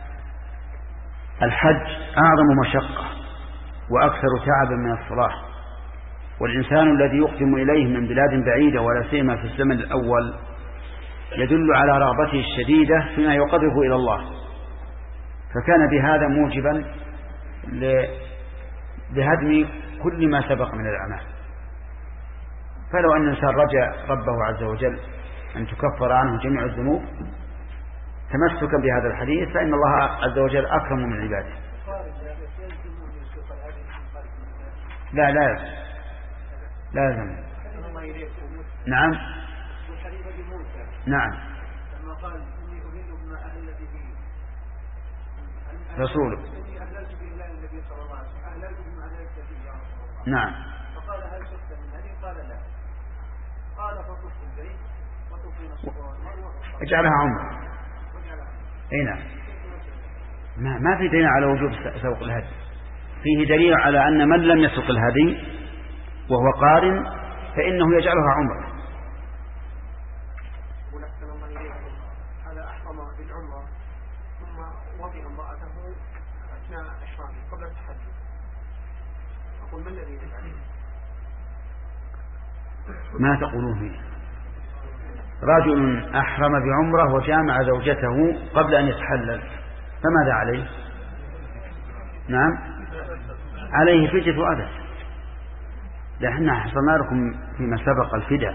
الحج أعظم مشقة وأكثر تعبا من الصلاة، والإنسان الذي يقدم إليه من بلاد بعيدة ولا سيما في الزمن الأول يدل على رغبته الشديدة فيما يقرب إلى الله، فكان بهذا موجبا لهدم كل ما سبق من الأعمال. فلو أن الإنسان رجا ربه عز وجل أن تكفر عنه جميع الذنوب تمسكا بهذا الحديث فإن الله عز وجل أكرم من عباده. لا لا لازم. نعم نعم. لما قال إني أهل بما أهل به رسوله. إني أهللت بالله النبي صلى الله عليه وسلم أهللت بما أهللت به يا رسول الله. نعم. فقال هل شفت من هذه؟ قال لا. قال فطف البيت وتقيم الصفا والمروة اجعلها عمره. اي نعم. ما ما في دليل على وجوب سوق الهدي، فيه دليل على أن من لم يسوق الهدي وهو قارن فإنه يجعلها عمره. ولكن الله إليكم هذا أحرم بالعمرة ثم وضع امرأته أثناء إحرامه قبل التحدث، أقول ما الذي يجب عليه؟ ما تقولون فيه؟ رجل أحرم بعمره وجامع زوجته قبل أن يتحلل فماذا عليه؟ نعم عليه فدية وأذى. لأننا حصلنا لكم فيما سبق الفداء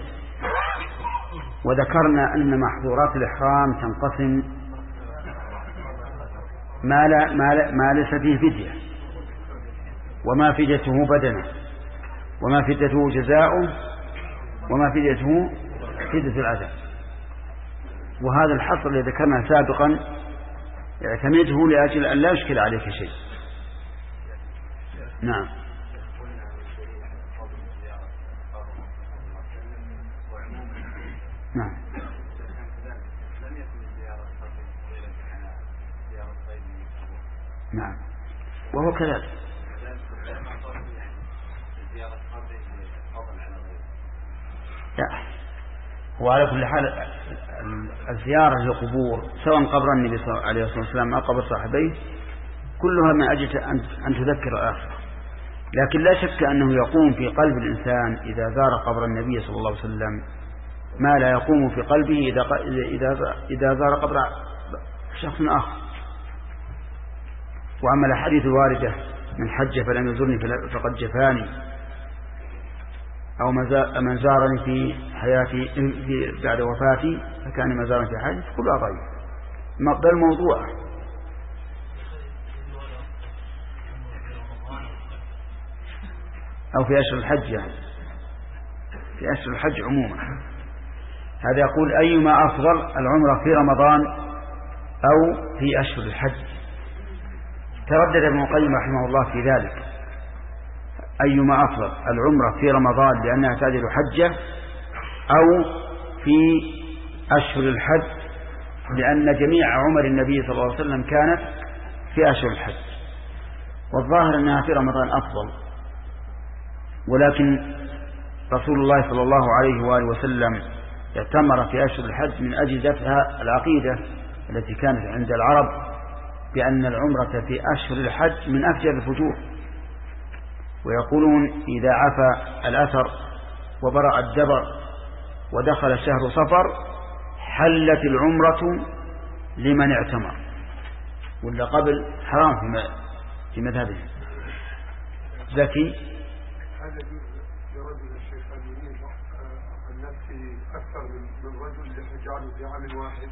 وذكرنا أن محظورات الإحرام تنقسم ما, لا ما, لا ما ليس فيه فدية، وما فديته بدنه، وما فديته جزاؤه، وما فديته فدية العذاب. وهذا الحصر الذي ذكرنا سابقا اعتمده لأجل أن لا يشكل عليك شيء. نعم. نعم. نعم وهو كذلك. لا، وعلى كل حال الزيارة للقبور سواء قبر النبي صلى الله عليه وسلم أو قبر صاحبيه كلها من أجل أن تذكر الآخرة، لكن لا شك أنه يقوم في قلب الإنسان إذا زار قبر النبي صلى الله عليه وسلم ما لا يقوم في قلبه إذا إذا إذا زار قبر شخص آخر. وأما الحديث الواردة من حج فلم يزرني فقد جفاني، أو من زارني في حياتي في بعد وفاتي فكان ما زارني في حياتي كلها ضعيف بل موضوع. أو في أشهر الحج، يعني في أشهر الحج عموما. هذا يقول أيما أفضل العمرة في رمضان أو في أشهر الحج؟ تردد ابن القيم رحمه الله في ذلك، أيما أفضل العمرة في رمضان لأنها تعدل حجة أو في أشهر الحج لأن جميع عمر النبي صلى الله عليه وسلم كانت في أشهر الحج. والظاهر أنها في رمضان أفضل، ولكن رسول الله صلى الله عليه وآله وسلم اعتمر في أشهر الحج من أجل دفع العقيدة التي كانت عند العرب بأن العمرة في أشهر الحج من أفجر الفجور، ويقولون إذا عفى الأثر وبرأ الدبر ودخل شهر صفر حلت العمرة لمن اعتمر، ولا قبل حرام في مذهبه. زكي هذا لرجل الشيخ أن يريد أن نفسي أكثر من رجل يجعله في عام واحد.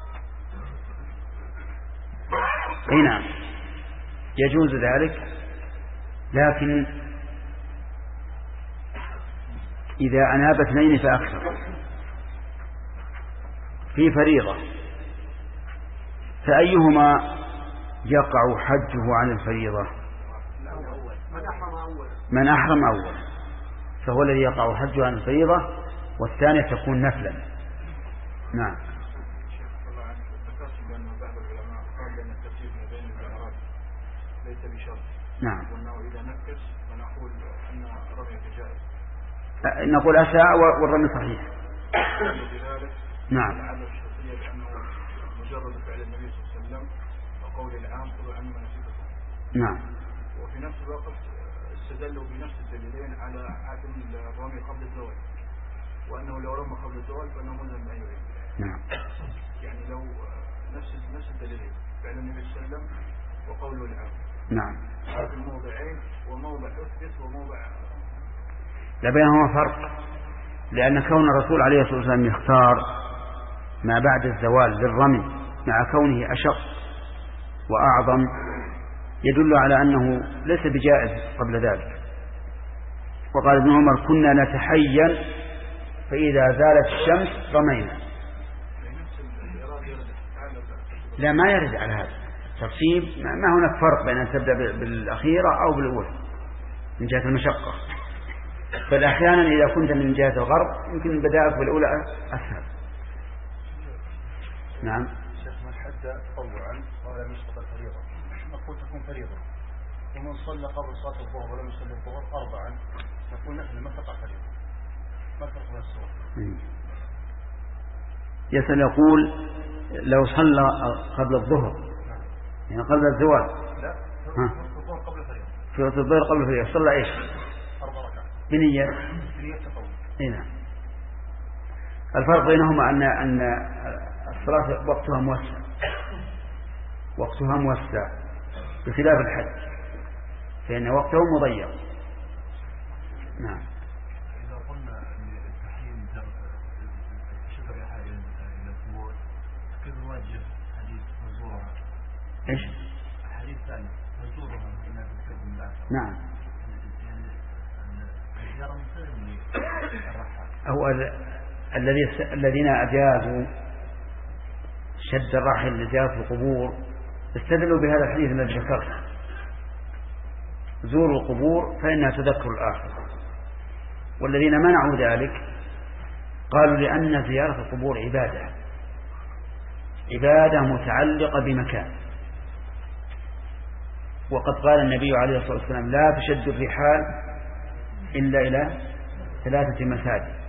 اي نعم يجوز ذلك، لكن إذا أناب اثنين فأكثر في فريضة فأيهما يقع حجه عن الفريضة؟ من أحرم أول فهو الذي يقع حجه عن الفريضة، والثانية تكون نفلا. نعم. ليس بشرط. نعم. وأنه إذا نكس فنقول أن رميك جائز. نقول أساء والرمي صحيح. نعم. لعل الشرطية لأنه مجرد فعل النبي صلى الله عليه وسلم وقول العام خذوا عني مناسككم. نعم. وفي نفس الوقت استدلوا بنفس الدليلين على عدم الرمي قبل الزواج، وأنه لو رمى قبل الزواج فإنه ملزم بأن يعيد. نعم. يعني لو نفس نفس الدليلين فعل النبي صلى الله عليه وسلم وقوله العام. نعم. هذا الموضعين وموضع أثبت وموضع لا بينهما فرق، لأن كون الرسول عليه الصلاة والسلام يختار ما بعد الزوال للرمي مع كونه أشق وأعظم يدل على أنه ليس بجائز قبل ذلك. وقال ابن عمر كنا نتحين فإذا زالت الشمس رمينا. لا ما يرد على هذا ترتيب، ما هناك فرق بين أن تبدأ بالأخيرة أو بالأولى من جهة المشقة. فالأحيانا إذا كنت من جهة الغرب يمكن بدأت بالأولى أسهل. نعم. شيخ من حد تطوعا ولم يسقط الفريضة نقول تكون فريضة، ومن صلى قبل صلاة الظهر ولم يصلي الظهر أربعا نقول نحن ما تقع فريضة. ما الفرق بين الصور؟ يسأل يقول لو صلى قبل الظهر يعني قبل الزوال. لا في الظهر قبل الفريضة. في الظهر قبل الفريضة صلى إيش؟ أربع ركعات. بنية. بنية تطوع. هنا الفرق بينهما أن أن الصلاة وقتها موسع، وقتها موسع بخلاف الحج فإن وقته مضيق. نعم. إذا قلنا أن التحريم شجر الرحال إلى القبور كيف نواجه حديث مزورها؟ إيش؟ الحديث الثاني مزورها إنها تذكر من العشر. نعم. يعني الزيارة مسلم للرحال. أو الذين أجازوا شد الرحل لزيارة القبور استدلوا بهذا الحديث الذي ذكرته زوروا القبور فإنها تذكر الآخرة. والذين منعوا ذلك قالوا لأن زيارة القبور عبادة عبادة متعلقة بمكان، وقد قال النبي عليه الصلاة والسلام لا تشد الرحال إلا إلى ثلاثة مساجد: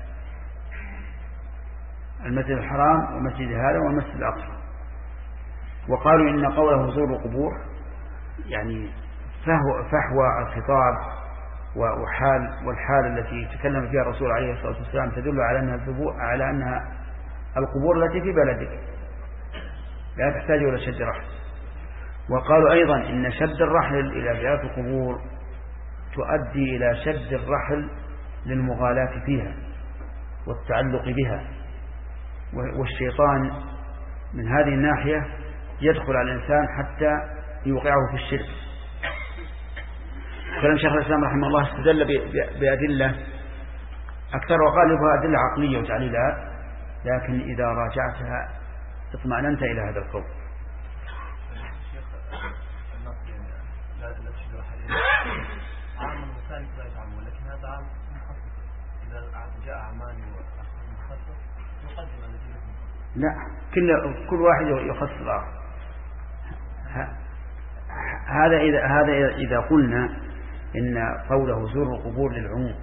المسجد الحرام والمسجد هذا والمسجد الأقصى. وقالوا إن قوله زور القبور يعني فهو فحوى الخطاب وحال والحال التي تكلم فيها الرسول عليه الصلاة والسلام تدل على أنها على أنها القبور التي في بلدك لا تحتاج إلى شد رحل. وقالوا أيضا إن شد الرحل إلى زيارة القبور تؤدي إلى شد الرحل للمغالاة فيها والتعلق بها، والشيطان من هذه الناحية يدخل على الإنسان حتى يوقعه في الشرك. كلام شيخ الإسلام رحمه الله استدل بأدلة أكثر وقال لها أدلة عقلية وتعليلات، لكن إذا راجعتها اطمأننت إلى هذا القول. ولكن هذا عام مخصص إذا جاء عماني مخصص يقدم الذي لا كل كل واحد يخصص الآخر. هذا إذا هذا إذا قلنا إن قوله زور القبور للعموم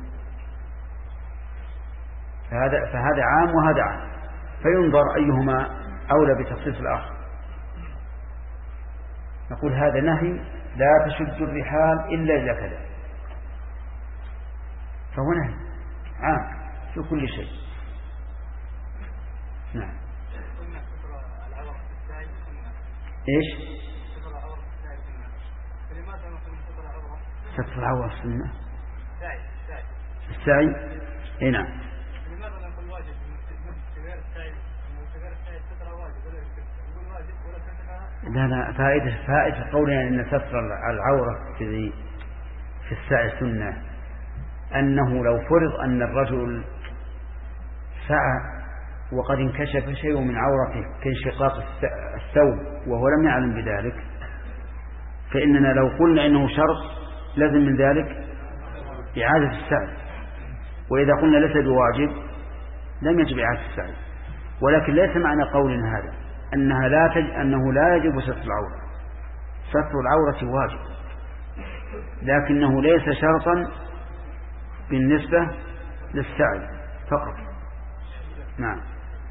فهذا فهذا عام وهذا عام، فينظر أيهما أولى بتخصيص الآخر. نقول هذا نهي لا تشد الرحال إلا إلى كذا، فهو نهي عام في كل شيء. نعم. إيش؟ ستر العورة السنة السعي. إيه نعم. لماذا نقول واجب من السعي؟ لا لا فائدة فائدة قولنا أن ستر العورة في في السعي سنة، أنه لو فرض أن الرجل سعى وقد انكشف شيء من عورته كانشقاق الثوب وهو لم يعلم بذلك، فإننا لو قلنا إنه شرط لازم من ذلك إعادة السعي، وإذا قلنا ليس بواجب لم يجب إعادة السعي. ولكن ليس معنى قولنا هذا أنها لا تج... أنه لا يجب ستر العورة. ستر العورة واجب، لكنه ليس شرطا بالنسبة للسعي فقط. نعم.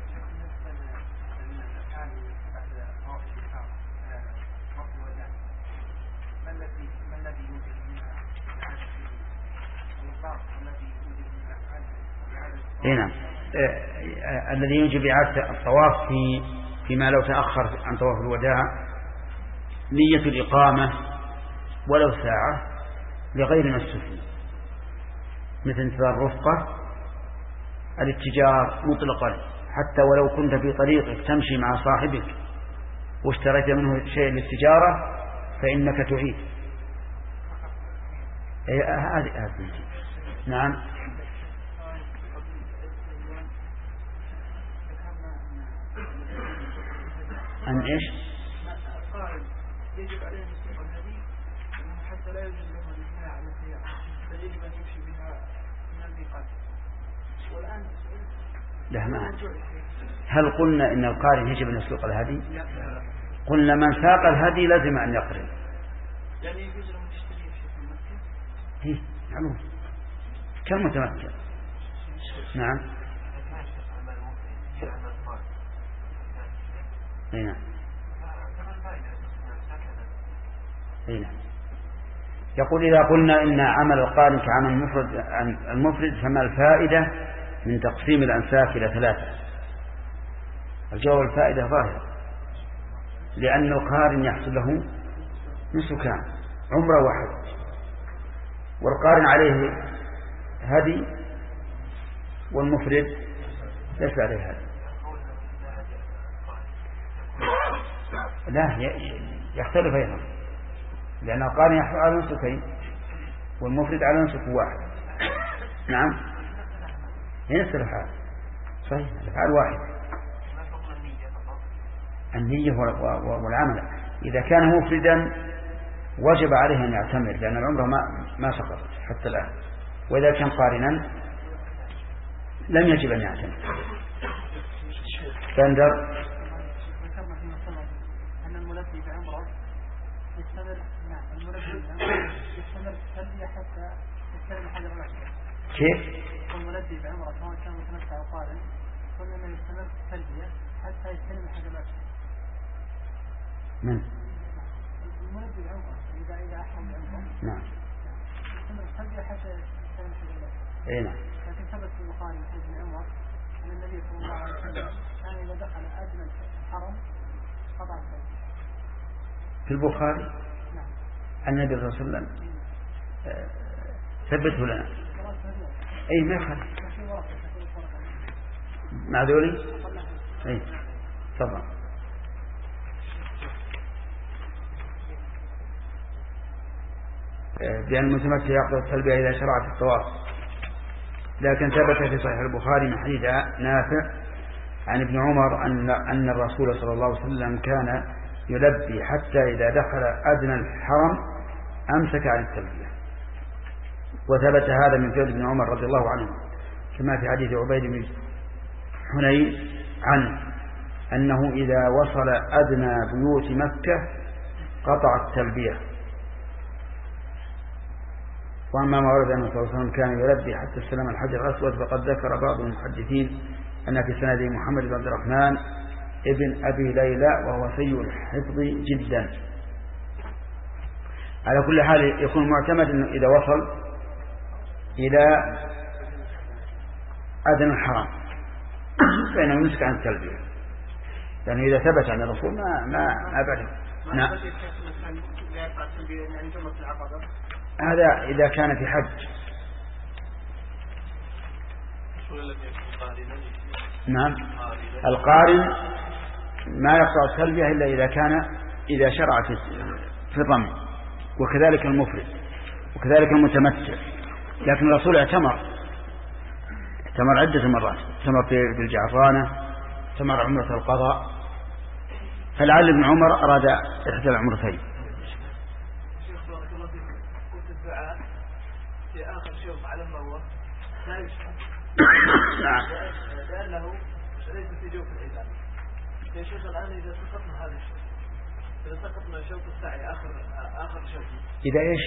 هنا آه الذي يجب إعادة الطواف في فيما لو تأخر عن طواف الوداع نية الإقامة ولو ساعة لغير ما استثنى، مثل انتظار الرفقة، الاتجار مطلقا حتى ولو كنت في طريقك تمشي مع صاحبك واشتريت منه شيء للتجارة فإنك تعيد. هذه هذه نعم. أن إيش؟ القارن يجب عليه أن يسوق الهدي حتى لا يجوز له الإثناء على السيارة، بل يجب أن يمشي بها من الميقات. والآن لا ما هل قلنا إن القارن يجب أن يسوق الهدي؟ قلنا من ساق الهدي لازم أن يقرن. يعني يجوز له يشتري في المسجد؟ هي معلوم كالمتمكن. نعم. اي نعم. اي نعم. يقول إذا قلنا إن عمل القارن كعمل المفرد المفرد فما الفائدة من تقسيم الأنساك إلى ثلاثة؟ الجواب الفائدة ظاهرة، لأن القارن يحصل له نسكان عمره واحد، والقارن عليه هدي والمفرد ليس عليه هدي. لا يختلف أيضا، لأن القارن يحصل على نسكين والمفرد على نسك واحد. نعم نفس الحال صحيح، الأفعال واحد. النية والعمل. إذا كان مفردا وجب عليه أن يعتمر، لأن العمره ما ما سقط حتى الآن. وإذا كان قارنا لم يجب أن يعتمر. بندر ذكرنا في مثلا أن الملبي بعمره يستمر نعم الملبي بعمره يستمر تلبية حتى يستلم حجر الأسود. كيف؟ الملبي بعمره سواء كان متمتع أو قارن قلنا أنه يستمر تلبية حتى يستلم حجر الأسود. من؟ الملبي بعمره إذا إذا أحرم بعمره نعم يستمر تلبية حتى يستلم حجر الأسود. أي نعم. لكن ثبت في البخاري في ابن عمر أن النبي صلى الله عليه وسلم كان إذا دخل أدنى الحرم قطع التلبية. في البخاري نعم. النبي صلى الله عليه وسلم ثبته لنا. أي ما يخالف مع ذولي. أي طبعا. بأن المتمتع يقضي التلبية إذا شرع في الطواف، لكن ثبت في صحيح البخاري من حديث نافع عن ابن عمر أن أن الرسول صلى الله عليه وسلم كان يلبي حتى إذا دخل أدنى الحرم أمسك عن التلبية. وثبت هذا من فعل ابن عمر رضي الله عنه، كما في حديث عبيد بن حنين عنه أنه إذا وصل أدنى بيوت مكة قطع التلبية. وأما ما ورد أنه صلى الله عليه وسلم كان يلبي حتى استلم الحجر الأسود، فقد ذكر بعض المحدثين أن في سنده محمد بن عبد الرحمن ابن أبي ليلى وهو سيء الحفظ جدا. على كل حال يكون معتمد أنه إذا وصل إلى أدنى الحرام فإنه يمسك عن التلبية، لأنه إذا ثبت عن الرسول ما ما ما بعد. نعم. هذا إذا كان في حج. نعم. القارن ما يقطع التلبية إلا إذا كان إذا شرع في الرمي، وكذلك المفرد وكذلك المتمتع. لكن الرسول اعتمر اعتمر عدة مرات، اعتمر في الجعرانة، اعتمر عمرة القضاء، فلعل ابن عمر أراد إحدى العمرتين. في آخر شوط على المروة لا يشرع. نعم. لأنه ليس في جوف العبادة. يا شيخ الآن إذا سقطنا هذا الشوط، إذا سقطنا شوط السعي آخر آخر شوط. إذا إيش؟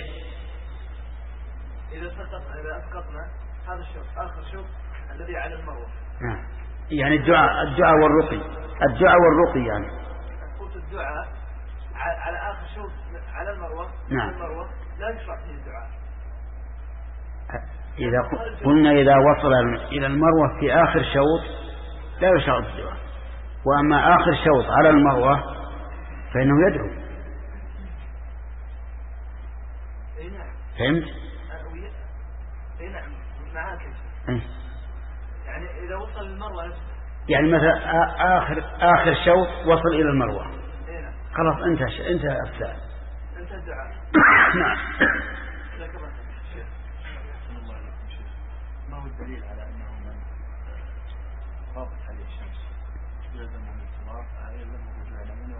إذا سقطنا إذا أسقطنا هذا الشوط آخر شوط الذي على المروة. نعم. يعني الدعاء الدعاء والرقي الدعاء والرقي يعني. قلت الدعاء على آخر شوط على المروة. نعم. المروة لا يشرع فيه الدعاء. إذا قلنا إذا وصل إلى المروة في آخر شوط لا يشرع الدعاء، وأما آخر شوط على المروة فإنه يدعو. فهمت؟ يعني إذا وصل المروة يعني مثلا آخر آخر شوط وصل إلى المروة خلاص انتهى انتهى الساعة انتهى الدعاء. نعم. ما هو الدليل على أنه من غابت عليه الشمس يلزم من الصلاة يلزم الرجوع إلى منى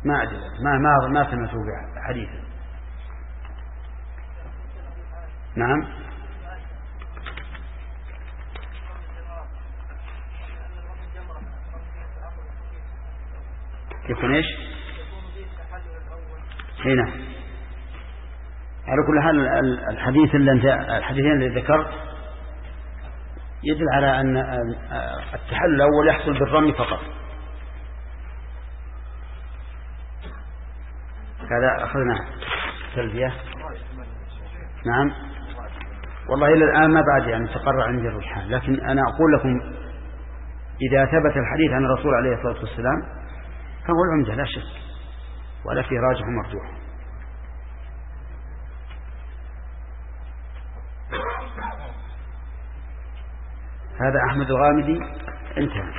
ما أدري ما ما ما سمعت بحديثه. نعم يكون ايش؟ هنا على كل حال الحديث اللي انت الحديثين اللي ذكرت يدل على ان التحلل الاول يحصل بالرمي فقط. هذا اخذنا تلبية. نعم والله الى الان ما بعد يعني تقرر عندي الرجحان، لكن انا اقول لكم اذا ثبت الحديث عن الرسول عليه الصلاة والسلام فهو العمدة لا شك، ولا في راجح ومرجوح. هذا أحمد الغامدي انتهى.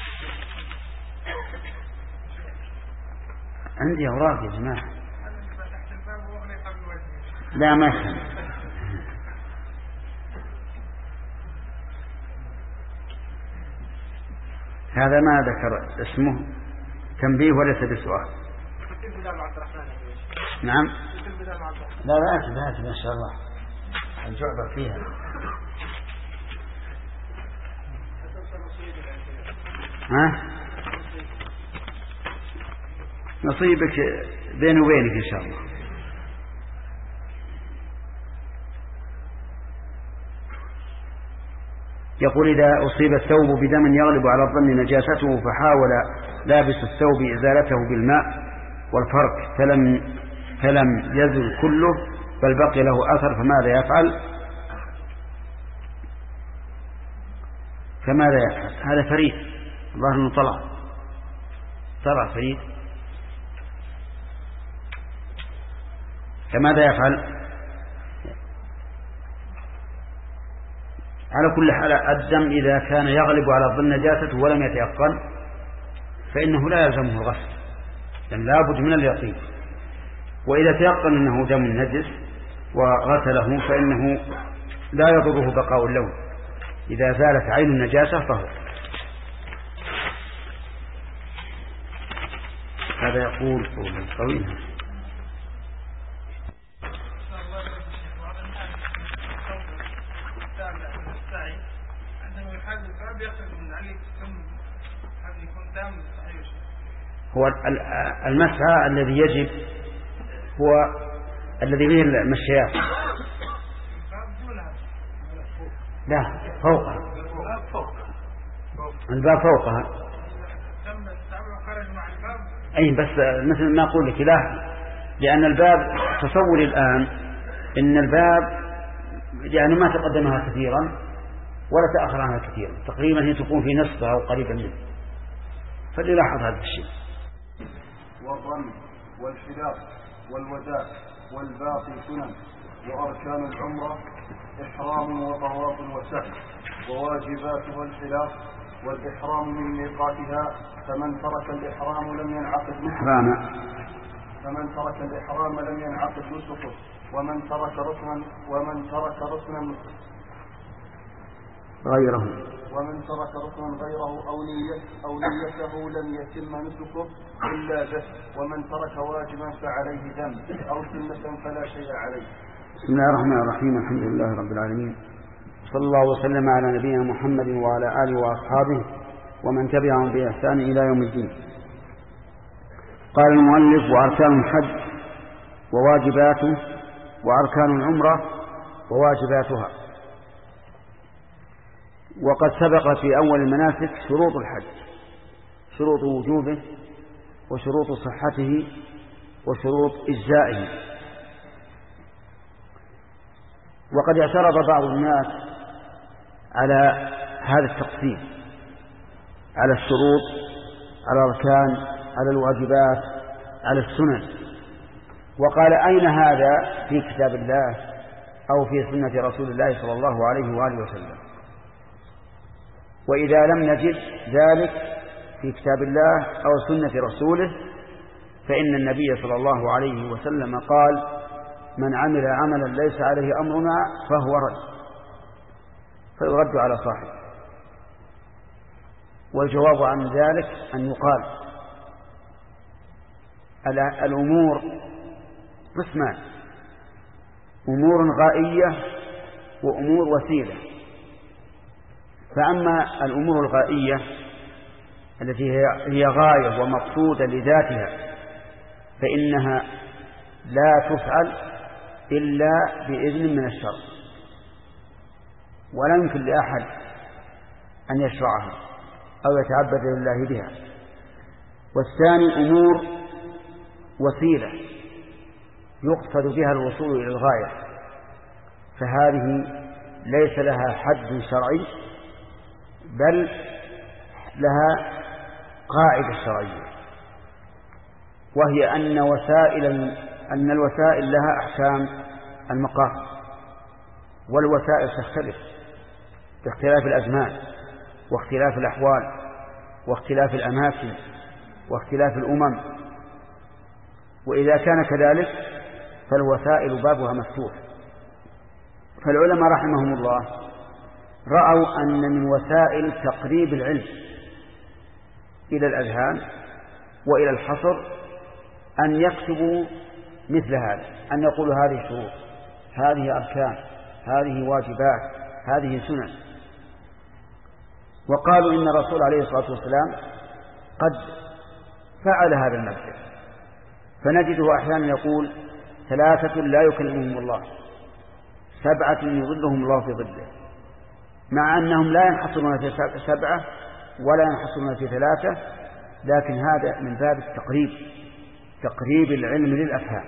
عندي أوراق يا جماعة. لا ما يفهم. هذا ما ذكر اسمه تنبيه وليس بسؤال. نعم لا لا أتبه ما شاء الله الجعبة فيها. ها نصيبك بيني وبينك إن شاء الله. يقول إذا أصيب الثوب بدم يغلب على الظن نجاسته فحاول لابس الثوب إزالته بالماء والفرق فلم, فلم يزل كله بل بقي له أثر فماذا يفعل؟ فماذا يفعل؟ هذا فريد الله أنه طلع طلع فريد. فماذا يفعل؟ على كل حال الدم إذا كان يغلب على الظن نجاسته ولم يتيقن فإنه لا يلزمه الغسل، لأن لا بد من اليقين. وإذا تيقن أنه دم نجس وغسله فإنه لا يضره بقاء اللون، إذا زالت عين النجاسة فهو. هذا يقول قولا طويلا. هو المسعى الذي يجب هو الذي به المشيات. لا فوقها الباب فوقها. أي بس مثل ما أقول لك لا، لأن الباب تصور الآن إن الباب يعني ما تقدمها كثيرا ولا تأخر عنها كثيرا، تقريبا هي تكون في نصفها أو قريبا منه، فليلاحظ هذا الشيء. والرمي والحلاق والوداع والباقي سنن، وأركان العمرة إحرام وطواف وسعي، وواجباتها الحلاق والإحرام من ميقاتها، فمن ترك الإحرام لم ينعقد نسكه فمن ترك الإحرام لم ينعقد نسكه ومن ترك ركنا ومن ترك ركنا غيره ومن ترك ركنا غيره أو نية أو نيته لم يتم نسكه إلا به، ومن ترك واجبا فعليه دم أو سنة فلا شيء عليه. بسم الله الرحمن الرحيم. الحمد لله رب العالمين، صلى الله وسلم على نبينا محمد وعلى آله وأصحابه ومن تبعهم بإحسان إلى يوم الدين. قال المؤلف: وأركان الحج وواجباته، وأركان العمرة وواجباتها. وقد سبق في أول المناسك شروط الحج، شروط وجوبه وشروط صحته وشروط إجزائه. وقد اعترض بعض الناس على هذا التقسيم، على الشروط، على الأركان، على الواجبات، على السنن، وقال: أين هذا في كتاب الله أو في سنة رسول الله صلى الله عليه وآله وسلم؟ وإذا لم نجد ذلك في كتاب الله أو سنة رسوله فإن النبي صلى الله عليه وسلم قال: من عمل عملا ليس عليه أمرنا فهو رد، فيرد على صاحبه. والجواب عن ذلك أن يقال: الأمور قسمان: أمور غائية وأمور وسيلة. فأما الأمور الغائية التي هي غاية ومقصودة لذاتها فإنها لا تفعل إلا بإذن من الشرع، ولا يمكن لأحد أن يشرعها أو يتعبد لله بها. والثاني أمور وسيلة يقصد بها الوصول إلى الغاية، فهذه ليس لها حد شرعي بل لها قاعدة شرعية، وهي أن وسائل أن الوسائل لها أحكام المقاصد، والوسائل تختلف باختلاف الأزمان واختلاف الأحوال واختلاف الأماكن واختلاف الأمم. وإذا كان كذلك فالوسائل بابها مفتوح. فالعلماء رحمهم الله رأوا أن من وسائل تقريب العلم إلى الأذهان وإلى الحصر أن يكتبوا مثل هذا، أن يقولوا هذه شروط، هذه أركان، هذه واجبات، هذه سنن. وقالوا إن الرسول عليه الصلاة والسلام قد فعل هذا المبدأ، فنجده أحيانا يقول: ثلاثة لا يكلمهم الله، سبعة يظلهم الله في ظله، مع أنهم لا ينحصرون في سبعة ولا ينحصرون في ثلاثة، لكن هذا من باب التقريب، تقريب العلم للأفهام.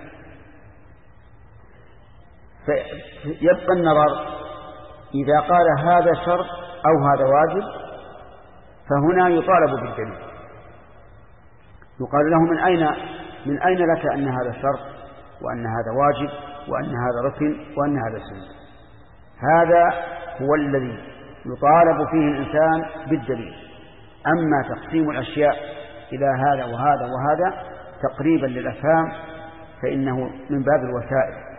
فيبقى النظر إذا قال هذا شرط أو هذا واجب، فهنا يطالب بالدليل، يقال له من أين من أين لك أن هذا شرط وأن هذا واجب وأن هذا ركن وأن هذا سنة؟ هذا هو الذي يطالب فيه الإنسان بالدليل. أما تقسيم الأشياء إلى هذا وهذا وهذا تقريبا للأفهام فإنه من باب الوسائل.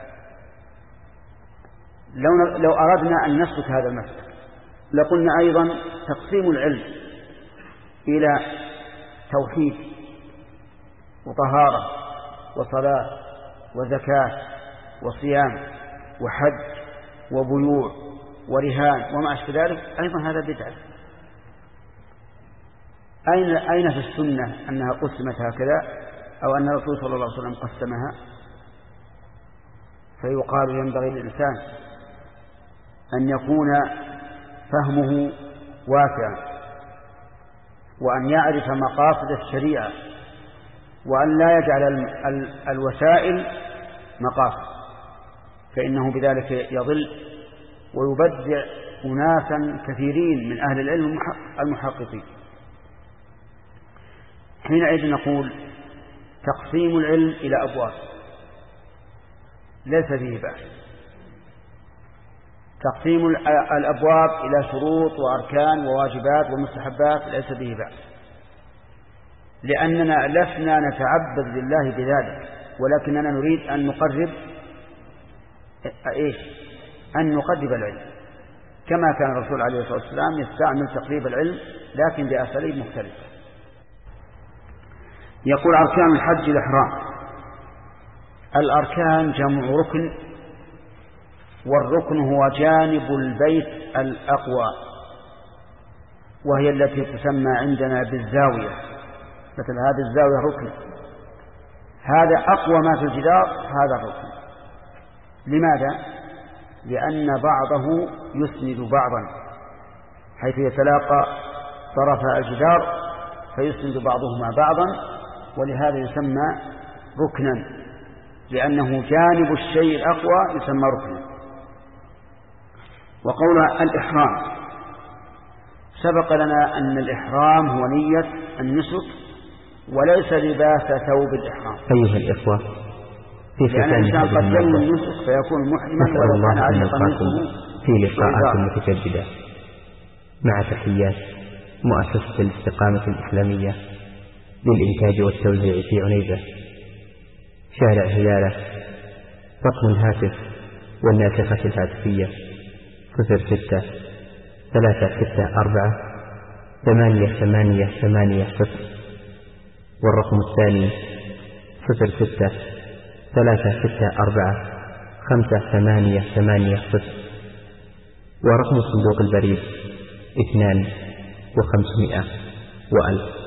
لو لو أردنا أن نسلك هذا المسلك لقلنا أيضا تقسيم العلم إلى توحيد وطهارة وصلاة وزكاة وصيام وحج وبيوع ورهان وما أشبه ذلك، أيضا هذا بدعة. أين أين في السنة أنها قسمت هكذا أو أن الرسول صلى الله عليه وسلم قسمها؟ فيقال ينبغي للإنسان أن يكون فهمه واسعا، وأن يعرف مقاصد الشريعة، وأن لا يجعل الوسائل مقاصد، فإنه بذلك يضل ويبدع أناسا كثيرين من أهل العلم المحققين. حينئذ نقول تقسيم العلم إلى أبواب ليس فيه بأس، تقسيم الأبواب إلى شروط وأركان وواجبات ومستحبات ليس به بأس، لأننا لسنا نتعبد لله بذلك، ولكننا نريد أن نقرب إيش؟ أن نقرب العلم، كما كان الرسول عليه الصلاة والسلام يستعمل تقريب العلم لكن بأساليب مختلفة. يقول أركان الحج الإحرام. الأركان جمع ركن، والركن هو جانب البيت الأقوى، وهي التي تسمى عندنا بالزاوية، مثل هذه الزاوية ركن، هذا أقوى ما في الجدار، هذا الركن. لماذا؟ لأن بعضه يسند بعضا، حيث يتلاقى طرف الجدار فيسند بعضهما بعضا، ولهذا يسمى ركنا، لأنه جانب الشيء الأقوى يسمى ركنا. وقول الإحرام، سبق لنا أن الإحرام هو نية النسك وليس لباس ثوب الإحرام. أيها الإخوة، في لأن الإنسان قد ينوي النسك فيكون محرما نسأل الله أن نلقاكم في لقاءات متجددة، مع تحيات مؤسسة الاستقامة الإسلامية للإنتاج والتوزيع في عنيزة، شارع هلالة، رقم الهاتف والناسخة الهاتفية صفر ستة ثلاثة ستة أربعة ثمانية ثمانية ثمانية صفر، والرقم الثاني صفر ستة ثلاثة ستة أربعة خمسة ثمانية ثمانية صفر، ورقم صندوق البريد اثنان وخمسمائة وألف.